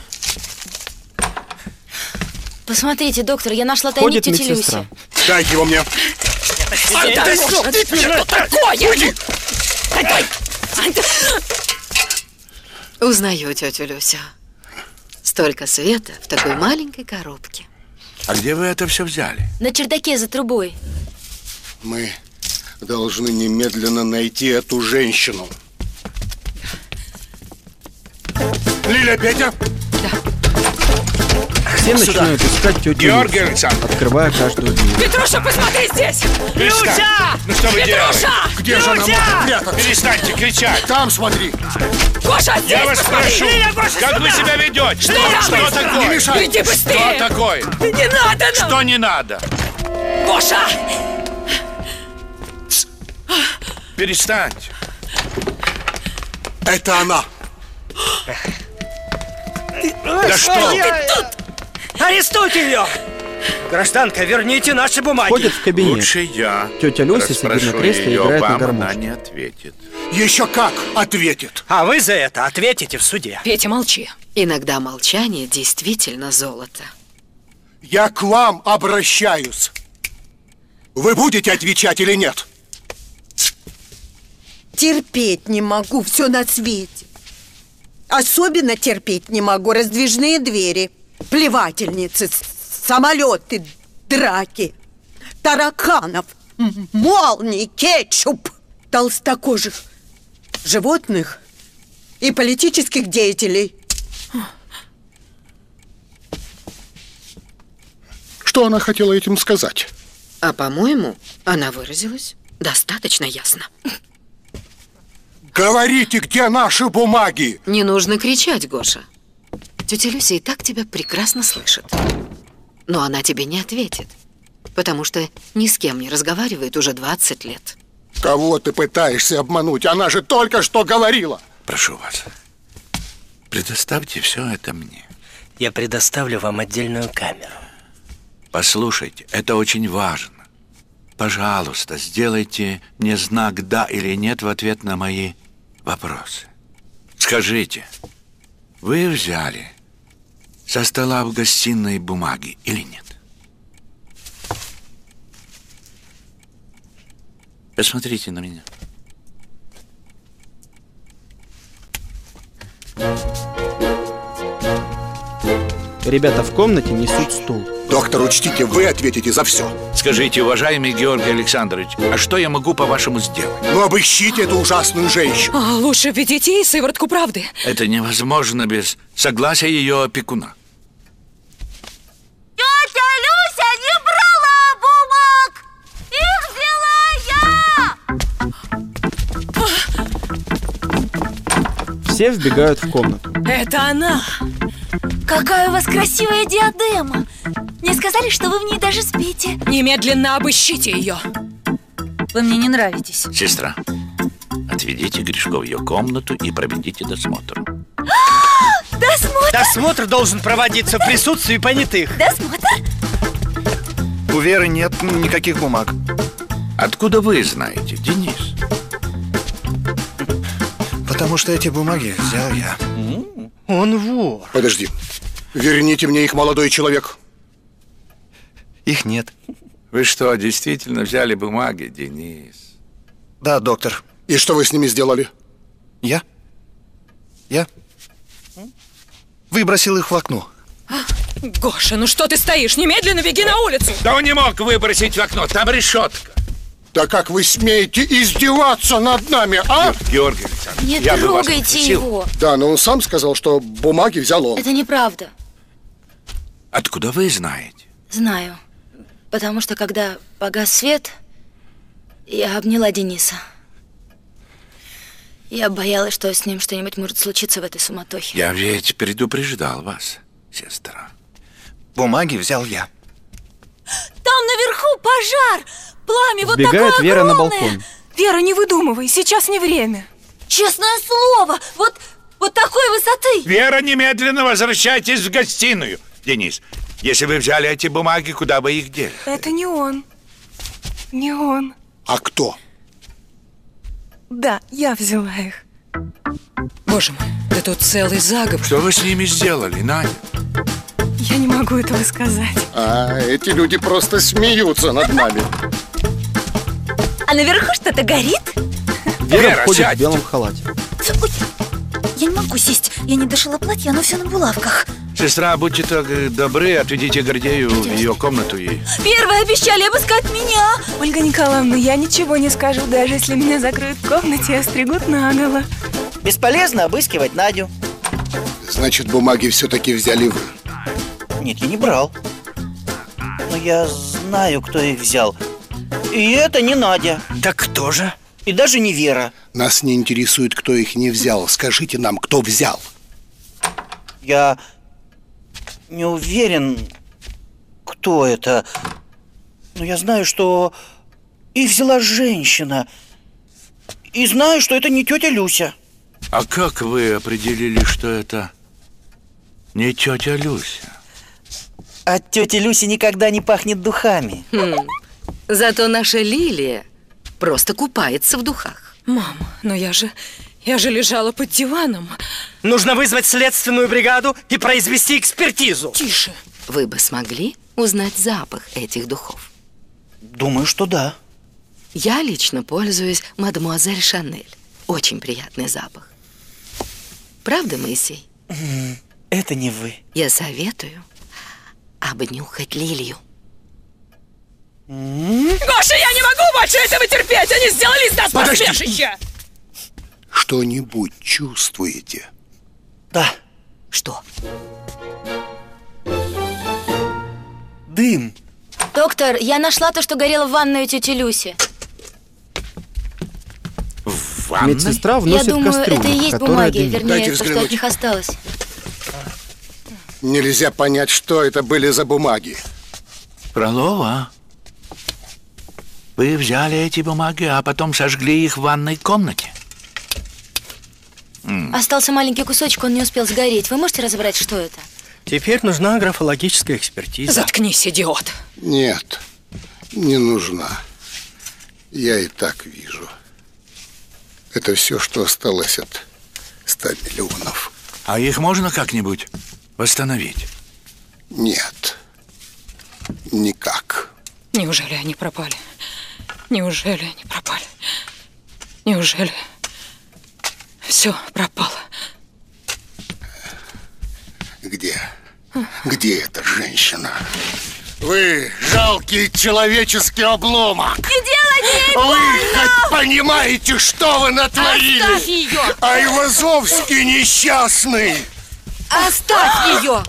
Посмотрите, доктор, я нашла тайник тети Люси. Дайте его мне. Отдай, что такое? Узнаю тетю Люсю. Столько света в такой маленькой коробке. А где вы это все взяли? На чердаке за трубой. Мы должны немедленно найти эту женщину. Лиля, Петя? Все начинают искать тетю Георгий Люсю, Александрович, открывая каждую дверь. Петруша, посмотри здесь! Люся! Ну что вы Петруша! делаете? Где же она может прятаться? Перестаньте кричать! Там смотри! Гоша, здесь Я вас посмотри! прошу, Лиля, Гоша, как сюда! вы себя ведете? Что, Что, что быстро? такое? Не мешай! Иди быстрее! Что такое? Не надо нам! Что не надо? Гоша! Перестаньте. Это она! Да что? Арестуйте ее! Гражданка, верните наши бумаги. Входит в кабинет. Лучше я Тетя Люся сидит на расспрошу кресле и ее, играет на вам она гармошке. не ответит. Еще как ответит! А вы за это ответите в суде. Петя, молчи. Иногда молчание действительно золото. Я к вам обращаюсь. Вы будете отвечать или нет? Терпеть не могу все на свете. Особенно терпеть не могу раздвижные двери, плевательницы, самолеты, драки, тараканов, молний, кетчуп, толстокожих животных и политических деятелей. Что она хотела этим сказать? А по-моему, она выразилась достаточно ясно. Говорите, где наши бумаги? Не нужно кричать, Гоша. Тетя Люся и так тебя прекрасно слышит. Но она тебе не ответит, потому что ни с кем не разговаривает уже двадцать лет. Кого ты пытаешься обмануть? Она же только что говорила. Прошу вас, предоставьте все это мне. Я предоставлю вам отдельную камеру. Послушайте, это очень важно. Пожалуйста, сделайте мне знак «да» или «нет» в ответ на мои вопросы. Скажите, вы взяли со стола в гостиной бумаги или нет? Посмотрите на меня. Ребята в комнате несут стул. Доктор, учтите, вы ответите за все. Скажите, уважаемый Георгий Александрович, а что я могу, по-вашему, сделать? Ну, обыщите эту ужасную женщину. А, лучше введите ей сыворотку правды. Это невозможно без согласия ее опекуна. Тетя Люся не брала бумаг! Их взяла я! Все вбегают в комнату. Это она! Какая у вас красивая диадема! Мне сказали, что вы в ней даже спите. Немедленно обыщите ее. Вы мне не нравитесь. Сестра, отведите Гришко в ее комнату и проведите досмотр. Досмотр? Досмотр должен проводиться в присутствии понятых. Досмотр? У Веры нет никаких бумаг. Откуда вы знаете, Денис? Потому что эти бумаги взял я. Он вор. Подожди. Верните мне их, молодой человек. Их нет. Вы что, действительно взяли бумаги, Денис? Да, доктор. И что вы с ними сделали? Я? Я? Выбросил их в окно. Гоша, ну что ты стоишь? Немедленно беги на улицу. Да он не мог выбросить в окно, там решетка. Да как вы смеете издеваться над нами, а? Георгий Александрович, Не я бы вас трогайте попросил. его. Да, но он сам сказал, что бумаги взял он. Это неправда. Откуда вы знаете? Знаю. Потому что когда погас свет, я обняла Дениса. Я боялась, что с ним что-нибудь может случиться в этой суматохе. Я ведь предупреждал вас, сестра. Бумаги взял я. Там наверху пожар! Пламя вот Вбегает такое Вера на огромное! балкон. Вера, не выдумывай, сейчас не время. Честное слово! Вот, вот такой высоты! Вера, немедленно возвращайтесь в гостиную. Денис, если вы взяли эти бумаги, куда вы их дели? Это не он. Не он. А кто? Да, я взяла их. Боже мой, да тут целый заговор. Что вы с ними сделали, Надя? Я не могу этого сказать. А, эти люди просто смеются над нами. А наверху что-то горит? Вера, Вера, входит сядьте. в белом халате. Ой, я не могу сесть. Я не дошила платье, оно все на булавках. Сестра, будьте так э, добры, отведите Гордею в ее комнату и... Первые обещали обыскать меня. Ольга Николаевна, я ничего не скажу, даже если меня закроют в комнате и остригут наголо. Бесполезно обыскивать Надю. Значит, бумаги все-таки взяли вы. Нет, я не брал. Но я знаю, кто их взял. И это не Надя. Так кто же? И даже не Вера. Нас не интересует, кто их не взял. Скажите нам, кто взял. Я не уверен, кто это. Но я знаю, что их взяла женщина. И знаю, что это не тетя Люся. А как вы определили, что это не тетя Люся? От тети Люси никогда не пахнет духами. Хм. Зато наша Лилия просто купается в духах. Мама, но я же... Я же лежала под диваном. Нужно вызвать следственную бригаду и произвести экспертизу. Тише. Вы бы смогли узнать запах этих духов? Думаю, что да. Я лично пользуюсь мадемуазель Шанель. Очень приятный запах. Правда, Моисей? Это не вы. Я советую обнюхать Лилию. Гоша, я не могу больше этого терпеть! Они сделали из нас Подожди. посмешище! Что-нибудь чувствуете? Да. Что? Дым. Доктор, я нашла то, что горело в ванной у тети Люси. В ванной? Медсестра Я вносит думаю, кастрюлю, это и есть которая бумаги, дымит. вернее, Дайте то, что взглянуть. от них осталось. Нельзя понять, что это были за бумаги. Фролова, вы взяли эти бумаги, а потом сожгли их в ванной комнате? Остался маленький кусочек, он не успел сгореть. Вы можете разобрать, что это? Теперь нужна графологическая экспертиза. Заткнись, идиот. Нет, не нужна. Я и так вижу. Это все, что осталось от ста миллионов. А их можно как-нибудь восстановить? Нет, никак. Неужели они пропали? Неужели они пропали? Неужели все пропало? Где? Где эта женщина? Вы жалкий человеческий обломок. Не делайте ей Вы больно! хоть понимаете, что вы натворили? Оставь ее! Айвазовский несчастный! Оставь ее!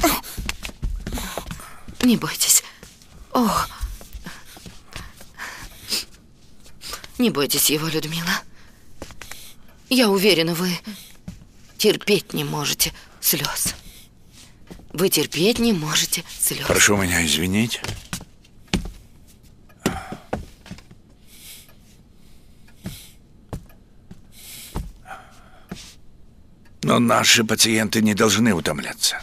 Не бойтесь. О, не бойтесь его, Людмила. Я уверена, вы терпеть не можете слез. Вы терпеть не можете слез. Прошу меня извинить. Но наши пациенты не должны утомляться.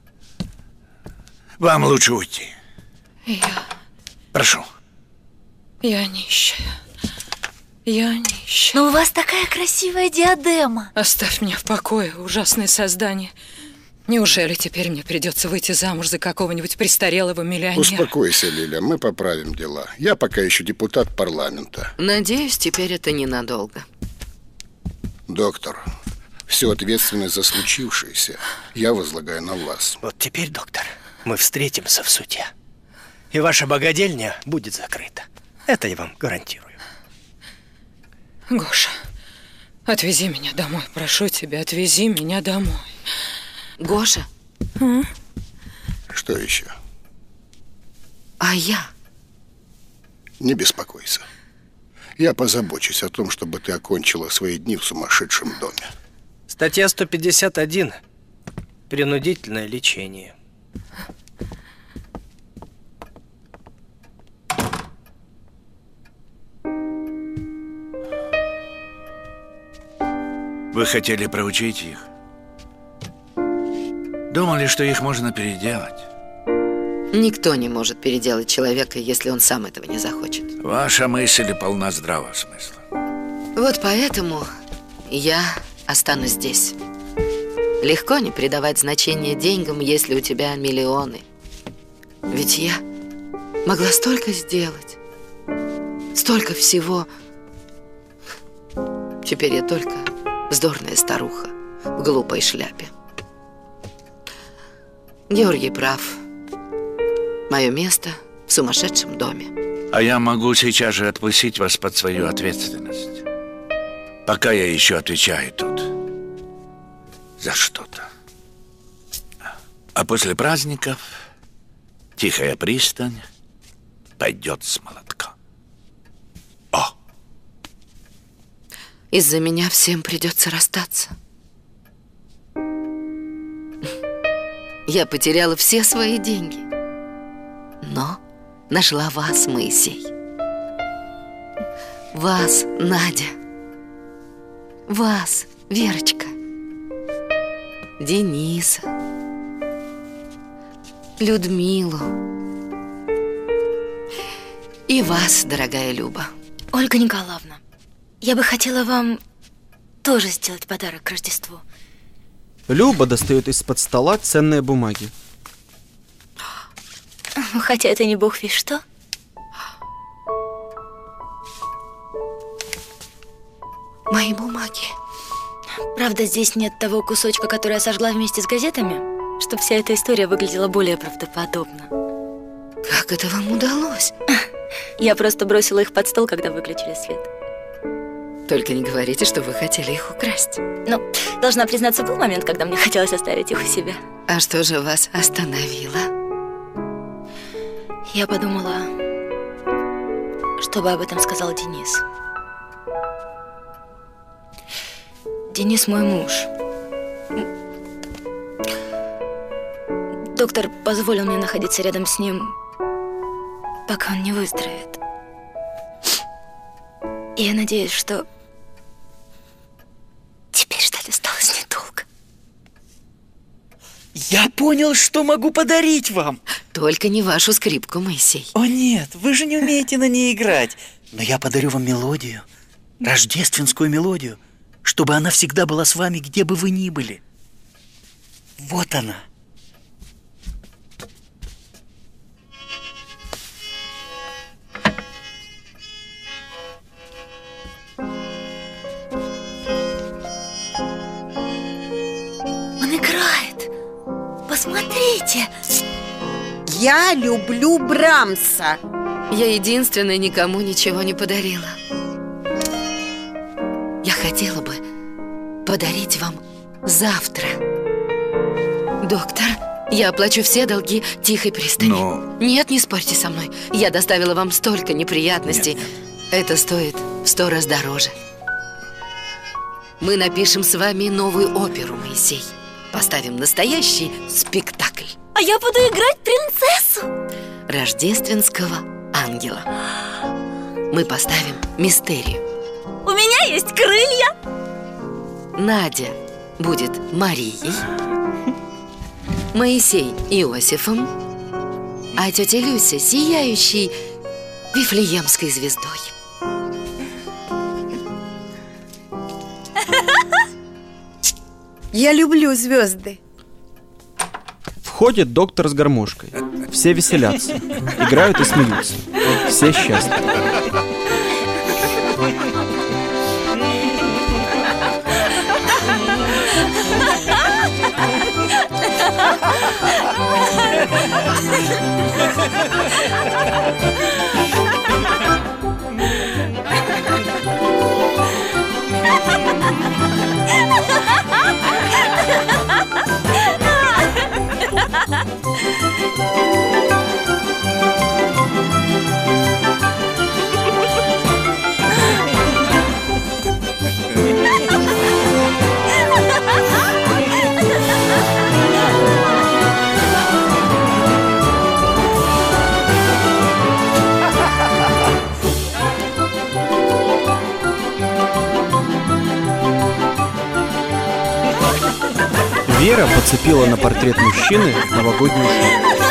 Вам лучше уйти. Я... Прошу. Я нищая. Я нищая. Но у вас такая красивая диадема. Оставь меня в покое, ужасное создание. Неужели теперь мне придется выйти замуж за какого-нибудь престарелого миллионера? Успокойся, Лиля, мы поправим дела. Я пока еще депутат парламента. Надеюсь, теперь это ненадолго. Доктор, всю ответственность за случившееся я возлагаю на вас. Вот теперь, доктор, мы встретимся в суде. И ваша богадельня будет закрыта. Это я вам гарантирую. Гоша, отвези меня домой. Прошу тебя, отвези меня домой. Гоша? А? Что еще? А я? Не беспокойся. Я позабочусь о том, чтобы ты окончила свои дни в сумасшедшем доме. Статья сто пятьдесят один. Принудительное лечение. Вы хотели проучить их? Думали, что их можно переделать? Никто не может переделать человека, если он сам этого не захочет. Ваша мысль полна здравого смысла. Вот поэтому я останусь здесь. Легко не придавать значения деньгам, если у тебя миллионы. Ведь я могла столько сделать. Столько всего. Теперь я только вздорная старуха в глупой шляпе. Георгий прав. Мое место в сумасшедшем доме. А я могу сейчас же отпустить вас под свою ответственность. Пока я еще отвечаю тут за что-то. А после праздников тихая пристань пойдет с молотка. О! Из-за меня всем придется расстаться. Я потеряла все свои деньги, но нашла вас, Моисей. Вас, Надя. Вас, Верочка. Дениса. Людмилу. И вас, дорогая Люба. Ольга Николаевна, я бы хотела вам тоже сделать подарок к Рождеству. Люба достает из-под стола ценные бумаги. Хотя это не бог весть что. Мои бумаги. Правда, здесь нет того кусочка, который я сожгла вместе с газетами, чтобы вся эта история выглядела более правдоподобно. Как это вам удалось? Я просто бросила их под стол, когда выключили свет. Только не говорите, что вы хотели их украсть. Ну, должна признаться, был момент, когда мне хотелось оставить их у себя. А что же вас остановило? Я подумала, чтобы об этом сказал Денис. Денис мой муж. Доктор позволил мне находиться рядом с ним, пока он не выздоровеет. И я надеюсь, что теперь ждать осталось недолго. Я понял, что могу подарить вам. Только не вашу скрипку, Моисей. О нет, вы же не умеете на ней играть. Но я подарю вам мелодию, рождественскую мелодию, чтобы она всегда была с вами, где бы вы ни были. Вот она. Он играет. Посмотрите. Я люблю Брамса. Я единственная никому ничего не подарила. Я хотела бы подарить вам завтра. Доктор, я оплачу все долги Тихой пристани. Но... Нет, не спорьте со мной. Я доставила вам столько неприятностей. Нет, нет. Это стоит в сто раз дороже. Мы напишем с вами новую оперу, Моисей. Поставим настоящий спектакль. А я буду играть принцессу рождественского ангела. Мы поставим мистерию. У меня есть крылья. Надя будет Марией, Моисей Иосифом, а тетя Люся сияющей Вифлеемской звездой. Я люблю звезды. Входит доктор с гармошкой. Все веселятся, играют и смеются. Все счастливы. Вера подцепила на портрет мужчины новогоднюю шапку.